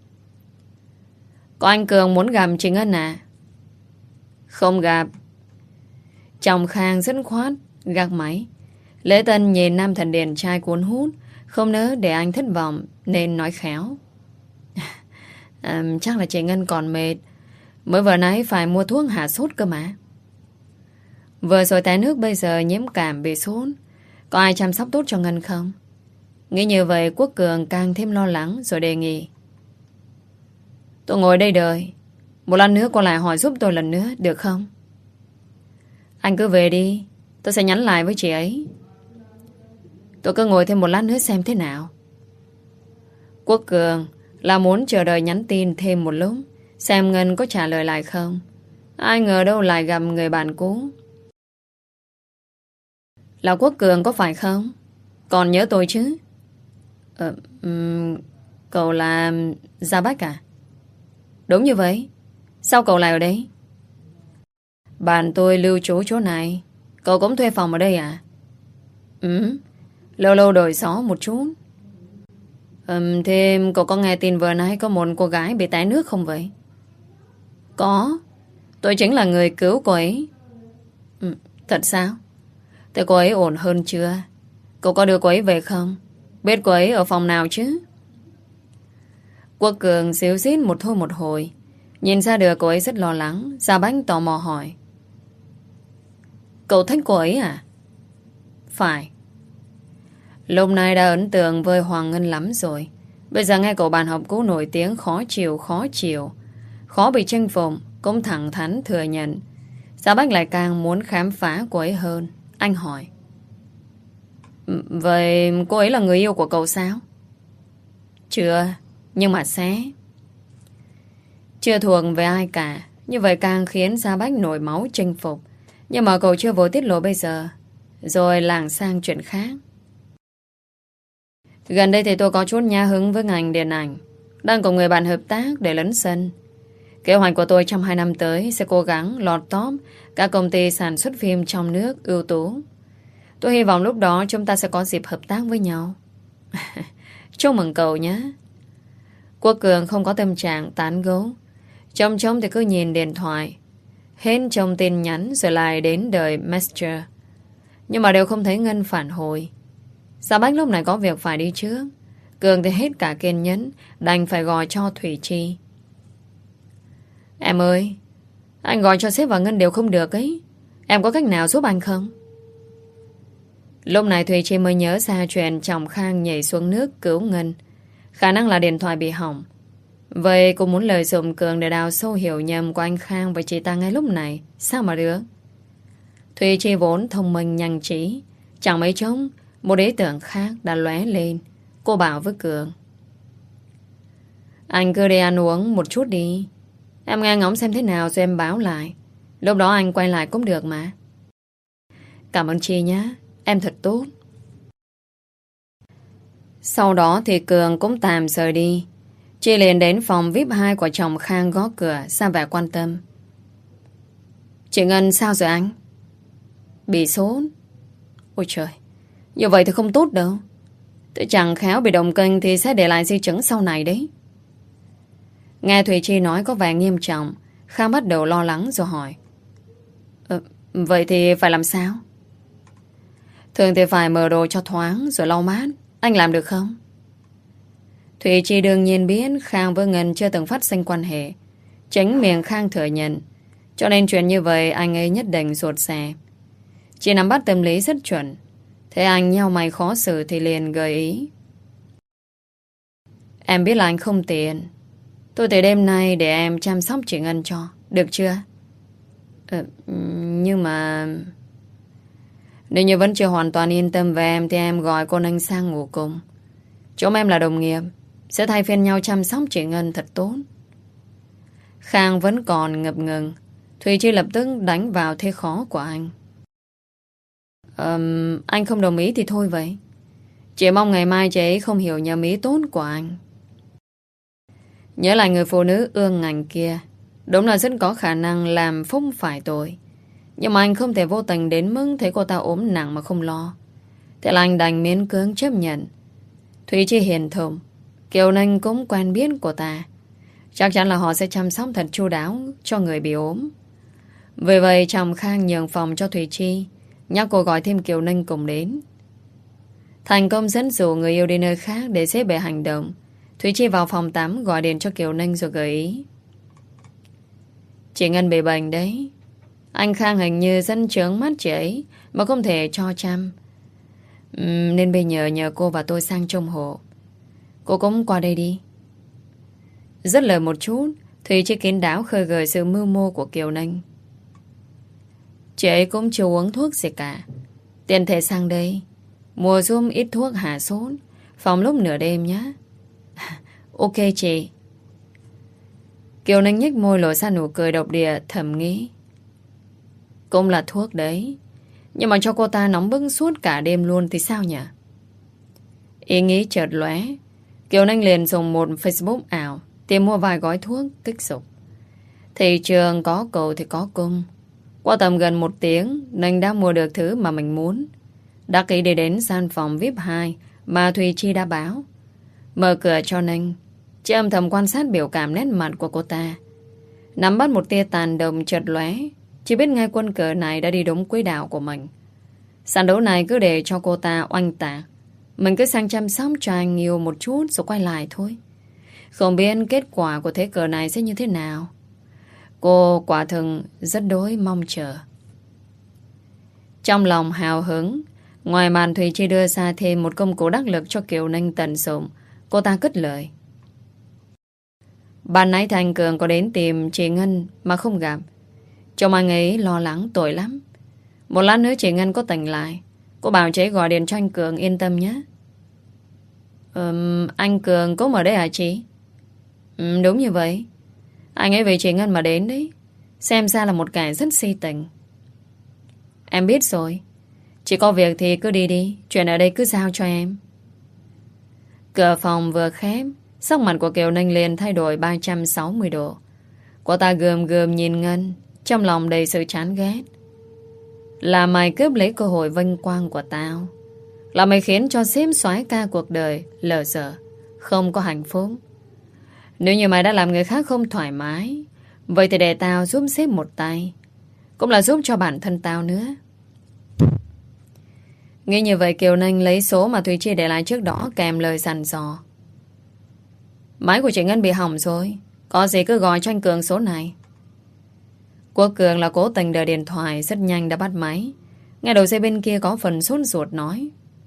Có anh Cường muốn gặp chị Ngân à? Không gặp. Chồng Khang dứt khoát gác máy. Lê Tân nhìn nam thần điển trai cuốn hút, không nỡ để anh thất vọng nên nói khéo. à, Chắc là chị Ngân còn mệt, mới vừa nãy phải mua thuốc hạ sốt cơ mà. Vừa rồi té nước, bây giờ nhiễm cảm bị sốt. Có ai chăm sóc tốt cho Ngân không? Nghĩ như vậy, Quốc Cường càng thêm lo lắng rồi đề nghị. Tôi ngồi đây đợi, một lần nữa qua lại hỏi giúp tôi lần nữa được không? Anh cứ về đi, tôi sẽ nhắn lại với chị ấy. Tôi cứ ngồi thêm một lát nữa xem thế nào. Quốc Cường là muốn chờ đợi nhắn tin thêm một lúc, xem Ngân có trả lời lại không. Ai ngờ đâu lại gặp người bạn cũ. Là Quốc Cường có phải không? Còn nhớ tôi chứ? Ờ, um, Cậu là Gia Bách à? Đúng như vậy. Sao cậu lại ở đây? Bạn tôi lưu trú chỗ này. Cậu cũng thuê phòng ở đây à? Ừ, lâu lâu đổi gió một chút. um, Thế cậu có nghe tin vừa nãy có một cô gái bị té nước không vậy? Có. Tôi chính là người cứu cô ấy. Ừ, thật sao? Thế cô ấy ổn hơn chưa? Cậu có đưa cô ấy về không? Biết cô ấy ở phòng nào chứ? Quốc Cường xíu xít một thôi một hồi. Nhìn ra được cô ấy rất lo lắng. Gia Bách tò mò hỏi. Cậu thích cô ấy à? Phải. Lúc này đã ấn tượng với Hoàng Ngân lắm rồi. Bây giờ nghe cậu bạn học cũ nổi tiếng khó chịu khó chịu, khó bị chinh phục, cũng thẳng thắn thừa nhận. Gia Bách lại càng muốn khám phá cô ấy hơn. Anh hỏi. Vậy cô ấy là người yêu của cậu sao? Chưa, nhưng mà sẽ. Chưa thuộc về ai cả. Như vậy càng khiến Gia Bách nổi máu chinh phục. Nhưng mà cậu chưa vội tiết lộ bây giờ, rồi lảng sang chuyện khác. Gần đây thì tôi có chút nhã hứng với ngành điện ảnh, đang cùng người bạn hợp tác để lấn sân. Kế hoạch của tôi trong hai năm tới sẽ cố gắng lọt top các công ty sản xuất phim trong nước ưu tú. Tôi hy vọng lúc đó chúng ta sẽ có dịp hợp tác với nhau. Chúc mừng cậu nhé. Quốc Cường không có tâm trạng tán gẫu. Trông trông thì cứ nhìn điện thoại, hết trong tin nhắn rồi lại đến đời Messenger. Nhưng mà đều không thấy Ngân phản hồi. Gia Bách lúc này có việc phải đi trước. Cường thì hết cả kiên nhẫn, đành phải gọi cho Thủy Chi. Em ơi, anh gọi cho sếp và Ngân đều không được ấy. Em có cách nào giúp anh không? Lúc này Thủy Chi mới nhớ ra chuyện chồng Khang nhảy xuống nước cứu Ngân. Khả năng là điện thoại bị hỏng. Vậy cô muốn lợi dụng Cường để đào sâu hiểu nhầm của anh Khang và chị ta ngay lúc này. Sao mà được? Thủy Chi vốn thông minh nhanh trí, chẳng mấy chốc một ý tưởng khác đã lóe lên. Cô bảo với Cường. Anh cứ đi ăn uống một chút đi. Em nghe ngóng xem thế nào rồi em báo lại. Lúc đó anh quay lại cũng được mà. Cảm ơn Chi nhé. Em thật tốt. Sau đó thì Cường cũng tạm rời đi. Chi liền đến phòng vi ai pi hai của chồng Khang gõ cửa ra vẻ quan tâm. Chị Ngân sao rồi anh? Bị sốt. Ôi trời, như vậy thì không tốt đâu. Tôi chẳng khéo bị động kinh thì sẽ để lại di chứng sau này đấy. Nghe Thùy Chi nói có vẻ nghiêm trọng, Khang bắt đầu lo lắng rồi hỏi. ờ, Vậy thì phải làm sao? Thường thì phải mở đồ cho thoáng rồi lau mát. Anh làm được không? Thùy Chi đương nhiên biết Khang với Ngân chưa từng phát sinh quan hệ. Chính miệng Khang thừa nhận. Cho nên chuyện như vậy anh ấy nhất định ruột rè. Chị nắm bắt tâm lý rất chuẩn. Thế anh nhau mày khó xử thì liền gợi ý. Em biết là anh không tiền. Tôi tới đêm nay để em chăm sóc chị Ngân cho. Được chưa? Ờ, nhưng mà... Nếu như vẫn chưa hoàn toàn yên tâm về em thì em gọi cô Ninh sang ngủ cùng. Chúng em là đồng nghiệp, sẽ thay phiên nhau chăm sóc chị Ngân thật tốt. Khang vẫn còn ngập ngừng. Thùy Chi lập tức đánh vào thế khó của anh. um, Anh không đồng ý thì thôi vậy. Chỉ mong ngày mai chị ấy không hiểu nhầm ý tốt của anh. Nhớ lại người phụ nữ ương ngạnh kia, đúng là rất có khả năng làm phúc phải tội. Nhưng mà anh không thể vô tình đến mức thấy cô ta ốm nặng mà không lo. Thế là anh đành miễn cưỡng chấp nhận. Thủy Chi hiền thục, Kiều Ninh cũng quen biết cô ta. Chắc chắn là họ sẽ chăm sóc thật chu đáo cho người bị ốm. Vì vậy chồng Khang nhường phòng cho Thủy Chi, nhắc cô gọi thêm Kiều Ninh cùng đến. Thành công dẫn dụ người yêu đi nơi khác để xếp bề hành động. Thủy Chi vào phòng tắm gọi điện cho Kiều Ninh rồi gợi ý. Chị Ngân bị bệnh đấy. Anh Khang hình như dân trướng mắt chị ấy mà không thể cho chăm. uhm, Nên bây giờ nhờ cô và tôi sang trông hộ. Cô cũng qua đây đi. Rất lời một chút, Thủy Chi kín đáo khơi gợi sự mưu mô của Kiều Ninh. Chị ấy cũng chưa uống thuốc gì cả. Tiện thể sang đây mua giúp ít thuốc hạ sốt phòng lúc nửa đêm nhé. Ok chị. Kiều Ninh nhếch môi lộ ra nụ cười độc địa, thầm nghĩ. Cũng là thuốc đấy, nhưng mà cho cô ta nóng bức suốt cả đêm luôn thì sao nhỉ? Ý nghĩ chợt lóe, Kiều Ninh liền dùng một Facebook ảo tìm mua vài gói thuốc kích dục. Thị trường có cầu thì có cung. Qua tầm gần một tiếng, Ninh đã mua được thứ mà mình muốn. Đắc ý đi đến gian phòng vi ai pi hai mà Thùy Chi đã báo. Mở cửa cho Ninh, chị âm thầm quan sát biểu cảm nét mặt của cô ta. Nắm bắt một tia tàn đồng chợt lóe, chỉ biết ngay quân cờ này đã đi đúng quỹ đạo của mình. Sàn đấu này cứ để cho cô ta oanh tạc. Mình cứ sang chăm sóc cho anh yêu một chút rồi quay lại thôi. Không biết kết quả của thế cờ này sẽ như thế nào. Cô quả thực rất đối mong chờ. Trong lòng hào hứng, ngoài màn Thùy Chi đưa ra thêm một công cụ đắc lực cho Kiều Ninh tận dụng, cô ta cất lời. Ban nãy Thành Cường có đến tìm chị Ngân mà không gặp. Trông anh ấy lo lắng tội lắm. Một lát nữa chị Ngân có tỉnh lại, cô bảo chị gọi điện cho anh Cường yên tâm nhé. Ừm, anh Cường có ở đây hả chị? Ừm, đúng như vậy. Anh ấy vì chị Ngân mà đến đấy. Xem ra là một kẻ rất si tình. Em biết rồi. Chị có việc thì cứ đi đi. Chuyện ở đây cứ giao cho em. Cửa phòng vừa khép, sắc mặt của Kiều Ninh liền thay đổi ba trăm sáu mươi độ. Cô ta gườm gườm nhìn Ngân, trong lòng đầy sự chán ghét. Là mày cướp lấy cơ hội vinh quang của tao. Là mày khiến cho sếp soái ca cuộc đời lờ dở, không có hạnh phúc. Nếu như mày đã làm người khác không thoải mái, vậy thì để tao giúp sếp một tay, cũng là giúp cho bản thân tao nữa. Nghĩ như vậy, Kiều Ninh lấy số mà Thùy Chi để lại trước đó kèm lời dặn dò. Máy của chị Ngân bị hỏng rồi, có gì cứ gọi cho anh Cường số này. Quốc Cường là cố tình đợi điện thoại, rất nhanh đã bắt máy. Nghe đầu dây bên kia có phần sốt ruột nói.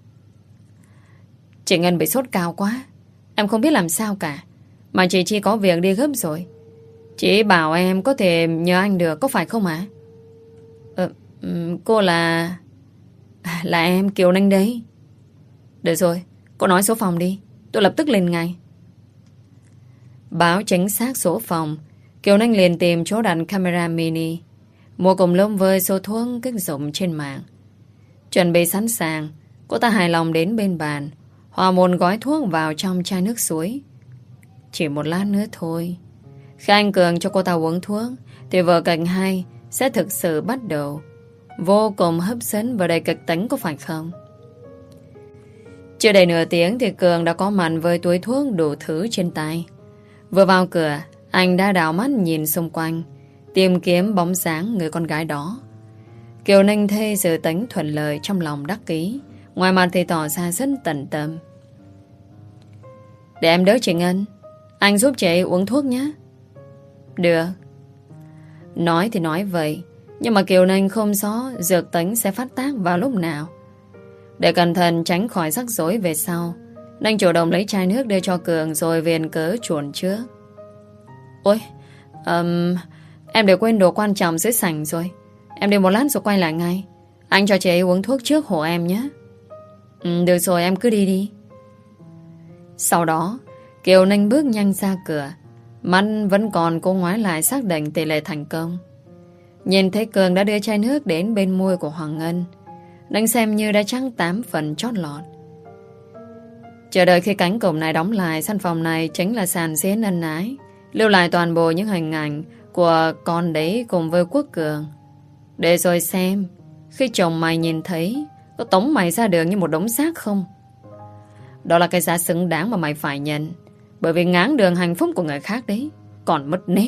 Chị Ngân bị sốt cao quá, em không biết làm sao cả. Mà chị Chi có việc đi gấp rồi. Chị bảo em có thể nhờ anh được, có phải không ạ? Ờ, cô là... Là em Kiều Ninh đấy. Được rồi, cô nói số phòng đi, tôi lập tức lên ngay. Báo chính xác số phòng, Kiều Ninh liền tìm chỗ đặt camera mini, mua cùng lông với số thuốc kích dục trên mạng. Chuẩn bị sẵn sàng, cô ta hài lòng đến bên bàn, hòa một gói thuốc vào trong chai nước suối. Chỉ một lát nữa thôi, khi anh Cường cho cô ta uống thuốc thì vở kịch hai sẽ thực sự bắt đầu. Vô cùng hấp dẫn và đầy kịch tính, có phải không? Chưa đầy nửa tiếng thì Cường đã có mặt với túi thuốc đủ thứ trên tay. Vừa vào cửa, anh đã đảo mắt nhìn xung quanh, tìm kiếm bóng dáng người con gái đó. Kiều Ninh thấy dự tính thuận lợi, trong lòng đắc ý, ngoài mặt thì tỏ ra rất tận tâm. Để em đỡ chị Ngân, anh giúp chị uống thuốc nhé. Được. Nói thì nói vậy, nhưng mà Kiều Ninh không rõ dược tính sẽ phát tác vào lúc nào. Để cẩn thận tránh khỏi rắc rối về sau, Ninh chủ động lấy chai nước đưa cho Cường rồi viền cớ chuồn trước. Ôi, um, em để quên đồ quan trọng dưới sảnh rồi. Em đi một lát rồi quay lại ngay. Anh cho chị ấy uống thuốc trước hộ em nhé. Ừ, được rồi, em cứ đi đi. Sau đó, Kiều Ninh bước nhanh ra cửa, mắt vẫn còn cô ngoái lại xác định tỷ lệ thành công. Nhìn thấy Cường đã đưa chai nước đến bên môi của Hoàng Ngân, Ninh xem như đã trắng tám phần chót lọt. Chờ đợi khi cánh cổng này đóng lại, căn phòng này chính là sàn diễn ân ái, lưu lại toàn bộ những hình ảnh của con đấy cùng với Quốc Cường. Để rồi xem, khi chồng mày nhìn thấy Có tống mày ra đường như một đống xác không? Đó là cái giá xứng đáng mà mày phải nhận. Bởi vì ngáng đường hạnh phúc của người khác đấy. Còn mất nết.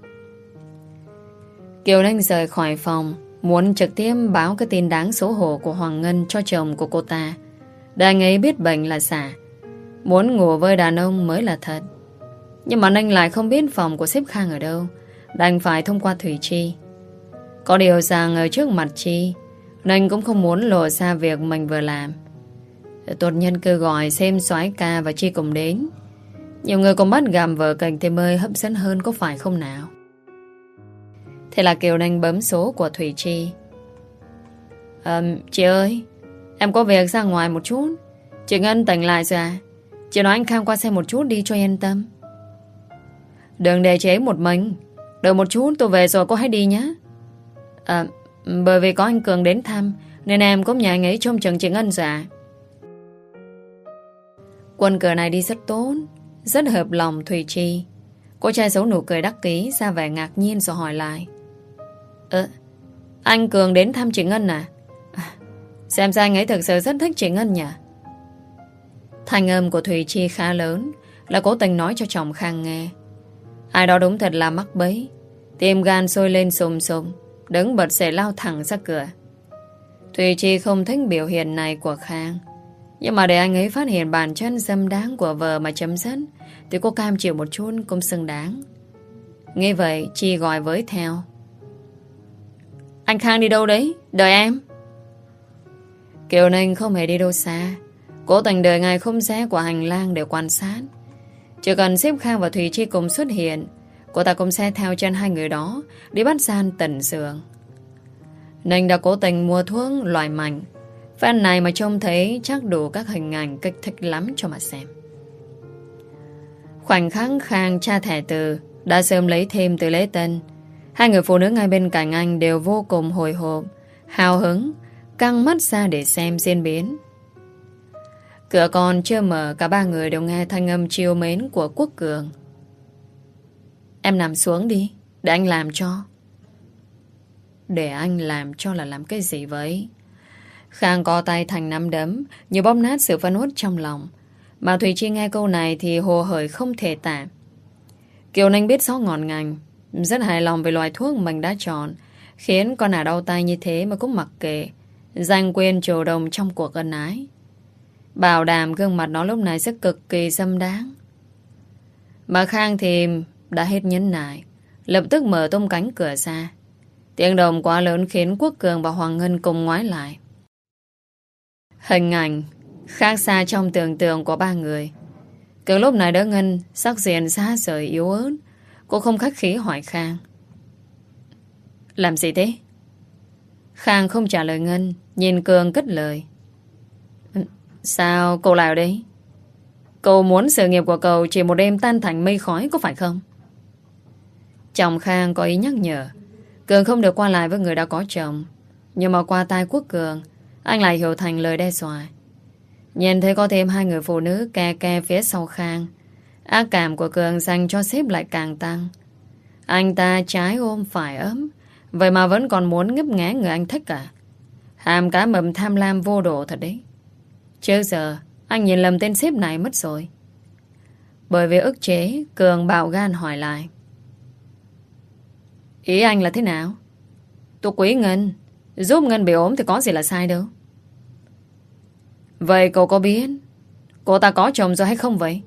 Kiều Anh rời khỏi phòng, muốn trực tiếp báo cái tin đáng xấu hổ của Hoàng Ngân cho chồng của cô ta, để anh ấy biết bệnh là giả, muốn ngủ với đàn ông mới là thật. Nhưng mà anh lại không biết phòng của sếp Khang ở đâu, đành phải thông qua Thủy Chi. Có điều rằng ở trước mặt Chi, anh cũng không muốn lộ ra việc mình vừa làm. Tốt nhân kêu gọi xem soái ca và Chi cùng đến. Nhiều người còn bắt gặp vợ cảnh thì mới hấp dẫn hơn, có phải không nào? Thế là Kiều Anh bấm số của Thủy Chi. à, Chị ơi, em có việc ra ngoài một chút. Chị Ngân tỉnh lại rồi à? Chị nói anh Khang qua xem một chút đi cho yên tâm. Đừng để chị ấy một mình. Đợi một chút tôi về rồi cô hãy đi nhé. À, bởi vì có anh Cường đến thăm nên em cũng nhờ anh ấy trông chừng chị Ngân rồi à? Quân cờ này đi rất tốt, rất hợp lòng Thủy Chi. Cô trai giấu nụ cười đắc ý, ra vẻ ngạc nhiên rồi hỏi lại. Ờ, anh Cường đến thăm chị Ngân à? à Xem ra anh ấy thực sự rất thích chị Ngân nhỉ? Thanh âm của Thủy Chi khá lớn, là cố tình nói cho chồng Khang nghe. Ai đó đúng thật là mắc bẫy. Tim gan sôi lên sùm sùm, đứng bật dậy lao thẳng ra cửa. Thủy Chi không thích biểu hiện này của Khang, nhưng mà để anh ấy phát hiện bản chân dâm đáng của vợ mà chấm dứt thì cô cam chịu một chút cũng xứng đáng. Nghe vậy Chi gọi với theo. Anh Khang đi đâu đấy? Đợi em. Kiều Ninh không hề đi đâu xa, cố tình đợi ngày không rẽ của hành lang để quan sát. Chỉ cần xếp Khang và Thủy Chi cùng xuất hiện, cô ta cũng sẽ theo chân hai người đó đi bắt gian tận giường. Ninh đã cố tình mua thuốc loại mạnh. Fan này mà trông thấy chắc đủ các hình ảnh kích thích lắm cho mà xem. Khoảnh khắc Khang tra thẻ từ đã sớm lấy thêm từ lễ tân. Hai người phụ nữ ngay bên cạnh anh đều vô cùng hồi hộp, hào hứng, căng mắt ra để xem diễn biến. Cửa còn chưa mở, cả ba người đều nghe thanh âm trìu mến của Quốc Cường. Em nằm xuống đi, để anh làm cho. Để anh làm cho là làm cái gì vậy? Khang co tay thành nắm đấm, như bóp nát sự phấn uất trong lòng. Mà Thủy Chi nghe câu này thì hồ hởi không thể tả. Kiều Ninh biết rõ ngọn ngành, rất hài lòng về loại thuốc mình đã chọn, khiến con ả đau tay như thế mà cũng mặc kệ, giành quyền chủ động trong cuộc ân ái. Bảo đảm gương mặt nó lúc này sẽ cực kỳ dâm đáng. Mà Khang thì đã hết nhẫn nại, lập tức mở tung cánh cửa ra. Tiếng động quá lớn khiến Quốc Cường và Hoàng Ngân cùng ngoái lại. Hình ảnh khác xa trong tưởng tượng của ba người. Cường lúc này đỡ Ngân sắc diện xa rời yếu ớt. Cô không khách khí hỏi Khang. Làm gì thế? Khang không trả lời Ngân, nhìn Cường cất lời. Sao cậu lại ở đây? Cậu muốn sự nghiệp của cậu chỉ một đêm tan thành mây khói có phải không? Chồng Khang có ý nhắc nhở Cường không được qua lại với người đã có chồng. Nhưng mà qua tai Quốc Cường, anh lại hiểu thành lời đe dọa. Nhìn thấy có thêm hai người phụ nữ ke ke phía sau Khang, ác cảm của Cường dành cho sếp lại càng tăng. Anh ta trái ôm phải ấm, vậy mà vẫn còn muốn ngấp nghé người anh thích cả. Hàm cá mập tham lam vô độ thật đấy. Trước giờ anh nhìn lầm tên sếp này mất rồi. Bởi vì ức chế, Cường bạo gan hỏi lại. Ý anh là thế nào? Tôi quý Ngân, giúp Ngân bị ốm thì có gì là sai đâu. Vậy cậu có biết cô ta có chồng rồi hay không vậy?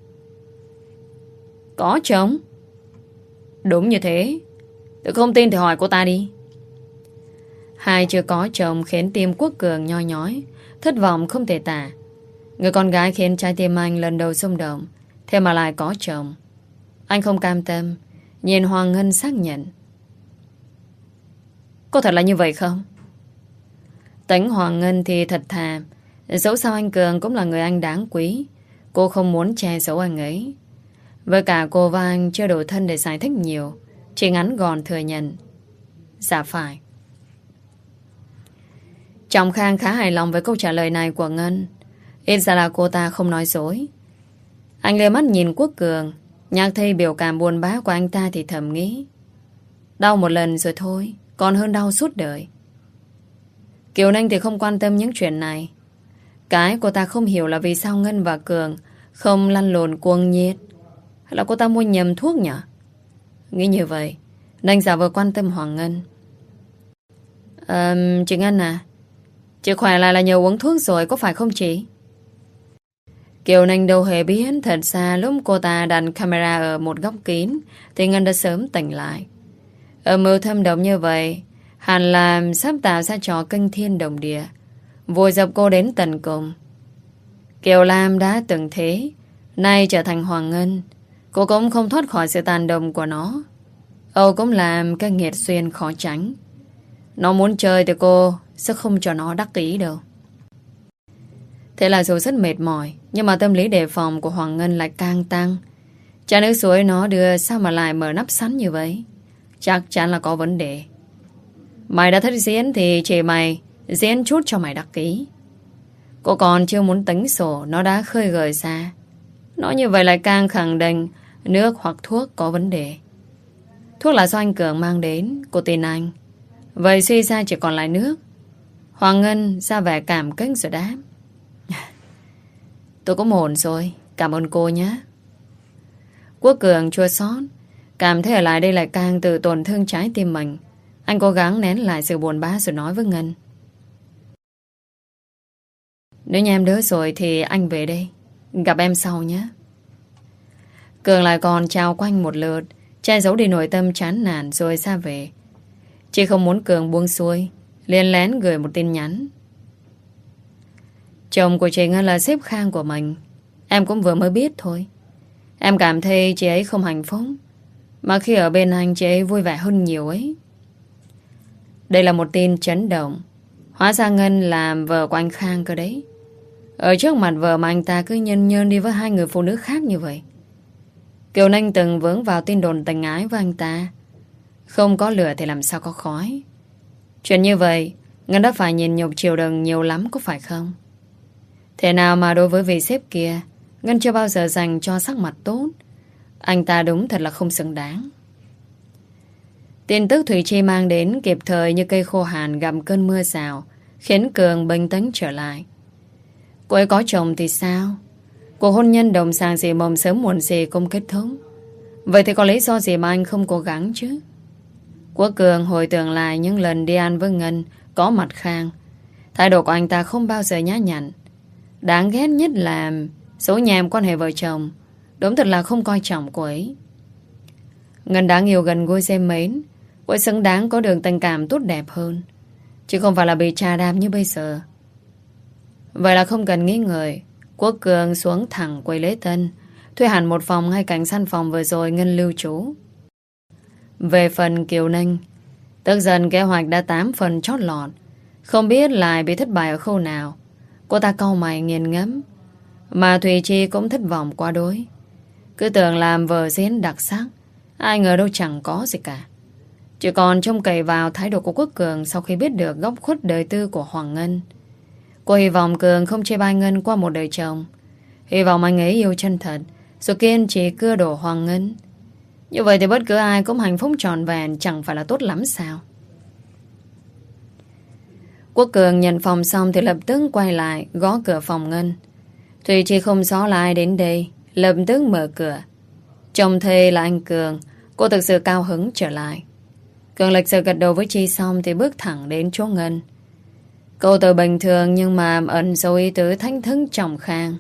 Có chồng? Đúng như thế. Tôi không tin thì hỏi cô ta đi. Hai chưa có chồng khiến tim Quốc Cường nhoi nhói, thất vọng không thể tả. Người con gái khiến trái tim anh lần đầu xung động, thế mà lại có chồng. Anh không cam tâm, nhìn Hoàng Ngân xác nhận. Có thật là như vậy không? Tính Hoàng Ngân thì thật thà, dẫu sao anh Cường cũng là người anh đáng quý. Cô không muốn che giấu anh ấy. Với cả cô và anh chưa đủ thân để giải thích nhiều, chỉ ngắn gọn thừa nhận. Dạ phải. Chồng Khang khá hài lòng với câu trả lời này của Ngân. Ít ra là cô ta không nói dối. Anh lê mắt nhìn Quốc Cường, nhắc thấy biểu cảm buồn bã của anh ta thì thầm nghĩ. Đau một lần rồi thôi, còn hơn đau suốt đời. Kiều Ninh thì không quan tâm những chuyện này. Cái cô ta không hiểu là vì sao Ngân và Cường không lăn lộn cuồng nhiệt. Hay là cô ta mua nhầm thuốc nhỉ? Nghĩ như vậy, Ninh giả vờ quan tâm Hoàng Ngân. à, Chị Ngân à, chị khỏe lại là nhờ uống thuốc rồi, có phải không chị? Kiều Ninh đâu hề biết. Thật ra lúc cô ta đặt camera ở một góc kín thì Ngân đã sớm tỉnh lại. Ở mưu thâm độc như vậy, hẳn là sắp tạo ra trò kinh thiên động địa, vùi dập cô đến tận cùng. Kiều Lam đã từng thế, nay trở thành Hoàng Ngân, cô cũng không thoát khỏi sự tàn động của nó. Âu cũng làm cái nghiệt xuyên khó tránh. Nó muốn chơi thì cô sẽ không cho nó đắc ý đâu. Thế là dù rất mệt mỏi, nhưng mà tâm lý đề phòng của Hoàng Ngân lại càng tăng. Chai nước suối nó đưa sao mà lại mở nắp sẵn như vậy? Chắc chắn là có vấn đề. Mày đã thích diễn thì chỉ mày diễn chút cho mày đắc ý. Cô còn chưa muốn tính sổ, nó đã khơi gợi ra. Nói như vậy lại càng khẳng định nước hoặc thuốc có vấn đề. Thuốc là do anh Cường mang đến, cô tin anh. Vậy suy ra chỉ còn lại nước. Hoàng Ngân ra vẻ cảm kích rồi đáp. Tôi cũng ổn rồi, cảm ơn cô nhé. Quốc Cường chua xót, cảm thấy ở lại đây lại càng tự tổn thương trái tim mình. Anh cố gắng nén lại sự buồn bã rồi nói với Ngân. Nếu như em đỡ rồi thì anh về đây, gặp em sau nhé. Cường lại còn chào quanh một lượt, che giấu đi nội tâm chán nản rồi ra về. Chị không muốn Cường buông xuôi, liền lén gửi một tin nhắn. Chồng của chị Ngân là sếp Khang của mình. Em cũng vừa mới biết thôi. Em cảm thấy chị ấy không hạnh phúc, mà khi ở bên anh chị ấy vui vẻ hơn nhiều ấy. Đây là một tin chấn động. Hóa ra Ngân làm vợ của anh Khang cơ đấy. Ở trước mặt vợ mà anh ta cứ nhân nhơn đi với hai người phụ nữ khác như vậy. Kiều Ninh từng vướng vào tin đồn tình ái với anh ta. Không có lửa thì làm sao có khói. Chuyện như vậy Ngân đã phải nhìn nhục chịu đựng nhiều lắm, có phải không? Thế nào mà đối với vị sếp kia, Ngân chưa bao giờ dành cho sắc mặt tốt. Anh ta đúng thật là không xứng đáng. Tin tức Thủy Chi mang đến kịp thời như cây khô hàn gặp cơn mưa rào, khiến Cường bình tĩnh trở lại. Cô ấy có chồng thì sao? Cuộc hôn nhân đồng sàng gì mồm sớm muộn gì cũng kết thúc. Vậy thì có lý do gì mà anh không cố gắng chứ? Quốc Cường hồi tưởng lại những lần đi ăn với Ngân có mặt Khang. Thái độ của anh ta không bao giờ nhã nhặn. Đáng ghét nhất là số nhàm quan hệ vợ chồng. Đúng thật là không coi trọng cô ấy. Ngân đáng yêu gần gũi dêm mến. Cô ấy xứng đáng có đường tình cảm tốt đẹp hơn, chứ không phải là bị trà đạp như bây giờ. Vậy là không cần nghĩ ngợi, Quốc Cường xuống thẳng quầy lễ tân, thuê hẳn một phòng ngay cạnh căn phòng vừa rồi Ngân lưu trú. Về phần Kiều Ninh, tức dần kế hoạch đã tám phần chót lọt, không biết lại bị thất bại ở khâu nào. Cô ta cau mày nghiền ngẫm, mà Thùy Chi cũng thất vọng quá đối. Cứ tưởng làm vở diễn đặc sắc, ai ngờ đâu chẳng có gì cả. Chỉ còn trông cậy vào thái độ của Quốc Cường sau khi biết được góc khuất đời tư của Hoàng Ngân. Cô hy vọng Cường không chê bai Ngân qua một đời chồng. Hy vọng anh ấy yêu chân thật, rồi kiên trì cưa đổ Hoàng Ngân. Như vậy thì bất cứ ai cũng hạnh phúc trọn vẹn, chẳng phải là tốt lắm sao? Quốc Cường nhận phòng xong thì lập tức quay lại gõ cửa phòng Ngân. Thùy Chi không rõ là ai đến đây, lập tức mở cửa. Trông thề là anh Cường, cô thực sự cao hứng trở lại. Cường lịch sự gật đầu với Chi xong thì bước thẳng đến chỗ Ngân. Câu từ bình thường nhưng mà ẩn dấu ý tứ thách thức trọng Khang.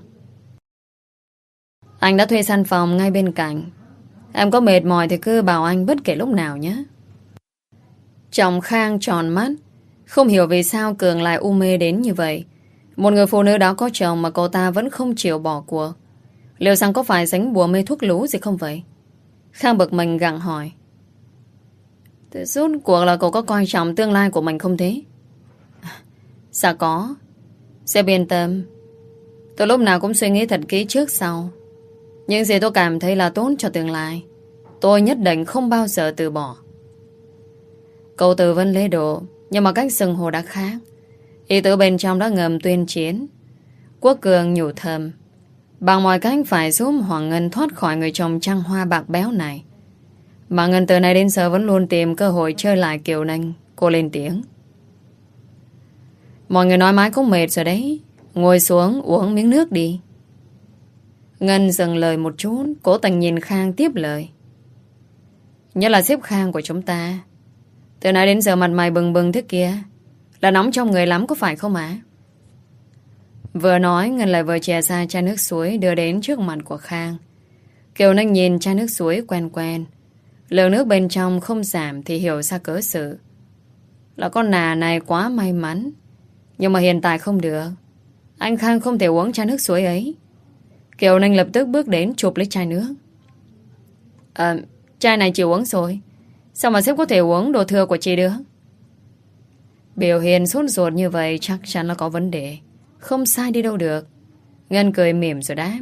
Anh đã thuê căn phòng ngay bên cạnh. Em có mệt mỏi thì cứ bảo anh bất kể lúc nào nhé. Trọng Khang tròn mắt, không hiểu vì sao Cường lại u mê đến như vậy. Một người phụ nữ đó có chồng mà cô ta vẫn không chịu bỏ cuộc. Liệu rằng có phải dính bùa mê thuốc lú gì không vậy? Khang bực mình gặng hỏi. Thế rốt cuộc là cậu có coi trọng tương lai của mình không thế? Dạ có. Sẽ yên tâm. Tôi lúc nào cũng suy nghĩ thật kỹ trước sau. Những gì tôi cảm thấy là tốt cho tương lai, tôi nhất định không bao giờ từ bỏ. Cậu từ vẫn lễ độ, nhưng mà cách xưng hồ đã khác. Ý tứ bên trong đã ngầm tuyên chiến. Quốc Cường nhủ thầm, bằng mọi cách phải giúp Hoàng Ngân thoát khỏi người chồng trăng hoa bạc béo này. Mà Ngân từ nay đến giờ vẫn luôn tìm cơ hội chơi lại Kiều Ninh. Cô lên tiếng. Mọi người nói mãi cũng mệt rồi đấy. Ngồi xuống uống miếng nước đi. Ngân dừng lời một chút, cố tình nhìn Khang tiếp lời. Nhất là sếp Khang của chúng ta. Từ nãy đến giờ mặt mày bừng bừng thế kia, là nóng trong người lắm có phải không ạ? Vừa nói Ngân lại vừa chè ra chai nước suối đưa đến trước mặt của Khang. Kiều Ninh nhìn chai nước suối quen quen. Lượng nước bên trong không giảm thì hiểu ra cớ sự. Là con nà này quá may mắn. Nhưng mà hiện tại không được. Anh Khang không thể uống chai nước suối ấy. Kiều Ninh lập tức bước đến chụp lấy chai nước. À, chai này chị uống rồi. Sao mà sếp có thể uống đồ thừa của chị được? Biểu hiện sốt ruột như vậy chắc chắn là có vấn đề. Không sai đi đâu được. Ngân cười mỉm rồi đáp.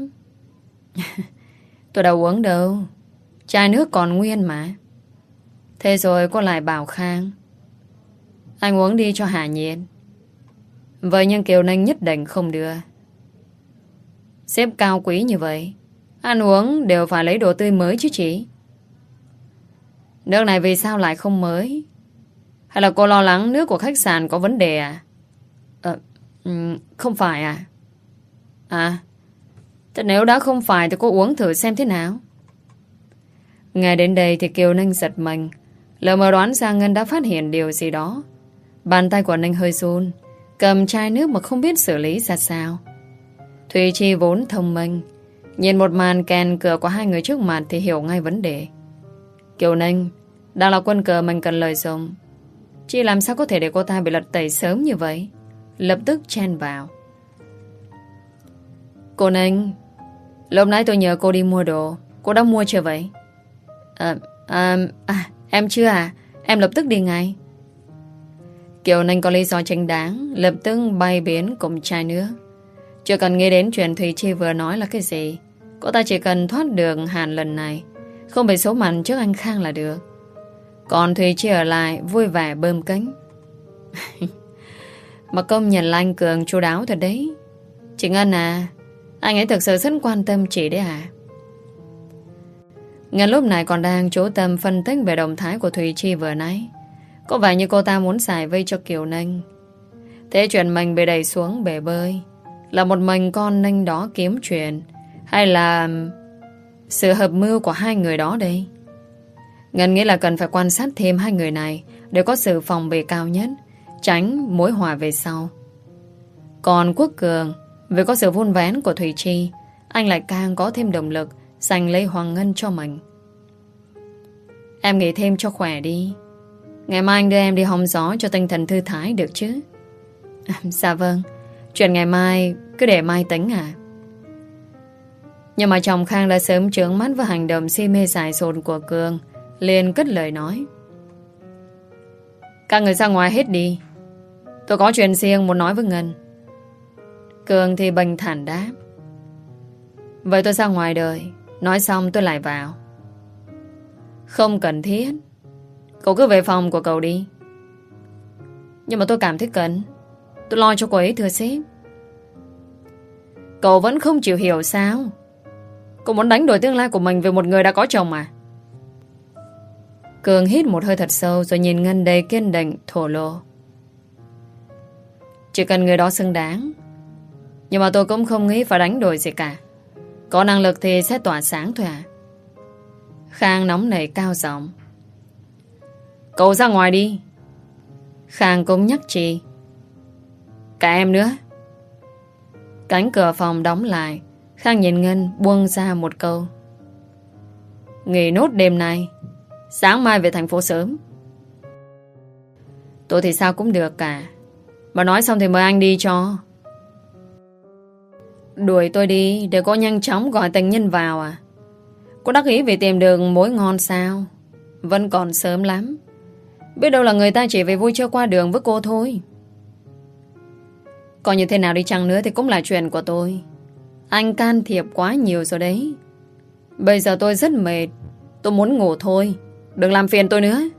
Tôi đâu uống đâu. Chai nước còn nguyên mà. Thế rồi cô lại bảo Khang. Anh uống đi cho hạ nhiệt. Vậy nhưng Kiều Ninh nhất định không đưa. Sếp cao quý như vậy, ăn uống đều phải lấy đồ tươi mới chứ chị. Nước này vì sao lại không mới? Hay là cô lo lắng nước của khách sạn có vấn đề à? Ờ, không phải à? À, thế nếu đã không phải thì cô uống thử xem thế nào. Nghe đến đây thì Kiều Ninh giật mình. Lờ mờ đoán ra Ngân đã phát hiện điều gì đó. Bàn tay của Ninh hơi run, cầm chai nước mà không biết xử lý ra sao. Thùy Chi vốn thông minh, nhìn một màn kèn cửa của hai người trước mặt thì hiểu ngay vấn đề. Kiều Ninh đang là quân cờ mình cần lời dùng. Chị làm sao có thể để cô ta bị lật tẩy sớm như vậy? Lập tức chen vào. Cô Ninh, lúc nãy tôi nhờ cô đi mua đồ, cô đã mua chưa vậy? À, à, à em chưa à? Em lập tức đi ngay. Kiều Ninh có lý do chính đáng, lập tức bay biến cùng chai nước. Chưa cần nghĩ đến chuyện Thùy Chi vừa nói là cái gì. Cô ta chỉ cần thoát được Hàn lần này, không bị xấu mặt trước anh Khang là được. Còn Thùy Chi ở lại vui vẻ bơm cánh. Mà công nhận là anh Cường chu đáo thật đấy. Chị Ngân à, anh ấy thực sự rất quan tâm chị đấy à? Ngân lúc này còn đang chú tâm phân tích về động thái của Thùy Chi vừa nãy. Có vẻ như cô ta muốn xài vây cho Kiều Ninh. Thế chuyện mình bị đẩy xuống bể bơi là một mình con Ninh đó kiếm chuyện, hay là sự hợp mưu của hai người đó đây? Ngân nghĩ là cần phải quan sát thêm hai người này để có sự phòng bị cao nhất, tránh mối hòa về sau. Còn Quốc Cường, vì có sự vun vén của Thùy Chi, anh lại càng có thêm động lực giành lấy Hoàng Ngân cho mình. Em nghỉ thêm cho khỏe đi. Ngày mai anh đưa em đi hóng gió cho tinh thần thư thái được chứ? Dạ vâng. Chuyện ngày mai cứ để mai tính à? Nhưng mà chồng Khang đã sớm trướng mắt với hành động si mê dại dột của Cường, liền cất lời nói. Các người ra ngoài hết đi. Tôi có chuyện riêng muốn nói với Ngân. Cường thì bình thản đáp. Vậy tôi ra ngoài đời. Nói xong tôi lại vào. Không cần thiết. Cậu cứ về phòng của cậu đi. Nhưng mà tôi cảm thấy cần. Tôi lo cho cô ấy thưa sếp. Cậu vẫn không chịu hiểu sao? Cậu muốn đánh đổi tương lai của mình về một người đã có chồng à? Cường hít một hơi thật sâu rồi nhìn Ngân đầy kiên định thổ lộ. Chỉ cần người đó xứng đáng. Nhưng mà tôi cũng không nghĩ phải đánh đổi gì cả. Có năng lực thì sẽ tỏa sáng thôi à? Khang nóng nảy cao giọng. Cậu ra ngoài đi. Khang cũng nhắc chị. Cả em nữa. Cánh cửa phòng đóng lại. Khang nhìn Ngân buông ra một câu. Nghỉ nốt đêm nay, sáng mai về thành phố sớm. Tôi thì sao cũng được cả. Bà nói xong thì mời anh đi cho. Đuổi tôi đi để cô nhanh chóng gọi tình nhân vào à? Cô đắc ý vì tìm được mối ngon sao? Vẫn còn sớm lắm. Biết đâu là người ta chỉ về vui chơi qua đường với cô thôi. Còn như thế nào đi chăng nữa thì cũng là chuyện của tôi. Anh can thiệp quá nhiều rồi đấy. Bây giờ tôi rất mệt. Tôi muốn ngủ thôi. Đừng làm phiền tôi nữa.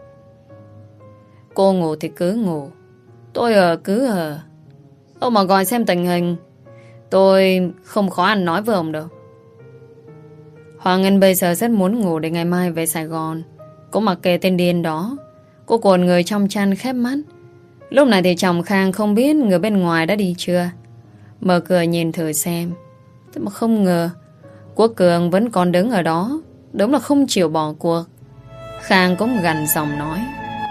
Cô ngủ thì cứ ngủ. Tôi ở cứ ở. Ông mà gọi xem tình hình. Tôi không khó ăn nói với ông đâu. Hoàng Ngân bây giờ rất muốn ngủ để ngày mai về Sài Gòn. Cũng mặc kệ tên điên đó. Cô cuộn người trong chăn khép mắt. Lúc này thì chồng Khang không biết người bên ngoài đã đi chưa. Mở cửa nhìn thử xem. Thế mà không ngờ Quốc Cường vẫn còn đứng ở đó. Đúng là không chịu bỏ cuộc. Khang cũng gằn giọng nói.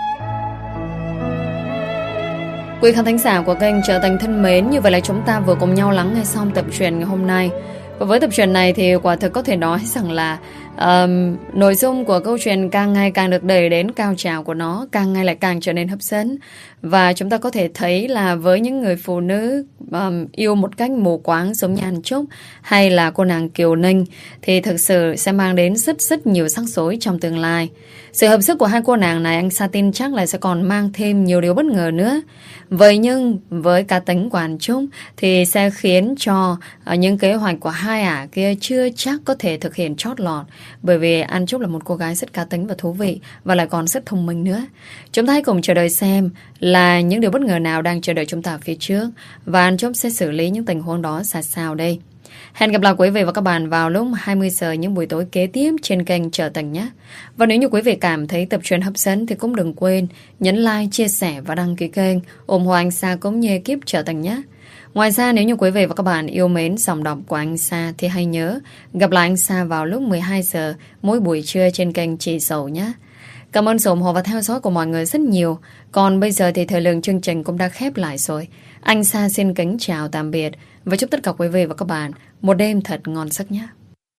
Quý khán thính giả của kênh Trở Thành thân mến, như vậy là chúng ta vừa cùng nhau lắng nghe xong tập truyện ngày hôm nay. Và với tập truyện này thì quả thực có thể nói rằng là um, nội dung của câu chuyện càng ngày càng được đẩy đến cao trào của nó, càng ngày lại càng trở nên hấp dẫn. Và chúng ta có thể thấy là với những người phụ nữ um, yêu một cách mù quáng giống như Anh Trúc hay là cô nàng Kiều Ninh thì thực sự sẽ mang đến rất rất nhiều rắc rối trong tương lai. Sự hợp sức của hai cô nàng này anh Sa tin chắc là sẽ còn mang thêm nhiều điều bất ngờ nữa. Vậy nhưng với cá tính của Anh Trúc thì sẽ khiến cho uh, những kế hoạch của hai ả kia chưa chắc có thể thực hiện chót lọt. Bởi vì Anh Trúc là một cô gái rất cá tính và thú vị và lại còn rất thông minh nữa. Chúng ta hãy cùng chờ đợi xem là những điều bất ngờ nào đang chờ đợi chúng ta phía trước và Anh Trúc sẽ xử lý những tình huống đó ra sao đây. Hẹn gặp lại quý vị và các bạn vào lúc hai mươi giờ những buổi tối kế tiếp trên kênh Trở Thành nhé. Và nếu như quý vị cảm thấy tập truyện hấp dẫn thì cũng đừng quên nhấn like, chia sẻ và đăng ký kênh ủng hộ anh Sa cũng như ekip Trở Thành nhé. Ngoài ra nếu như quý vị và các bạn yêu mến giọng đọc của anh Sa thì hãy nhớ gặp lại anh Sa vào lúc mười hai giờ mỗi buổi trưa trên kênh Chị Dậu nhé. Cảm ơn sự ủng hộ và theo dõi của mọi người rất nhiều. Còn bây giờ thì thời lượng chương trình cũng đã khép lại rồi. Anh Sa xin kính chào tạm biệt và chúc tất cả quý vị và các bạn một đêm thật ngon giấc nhé.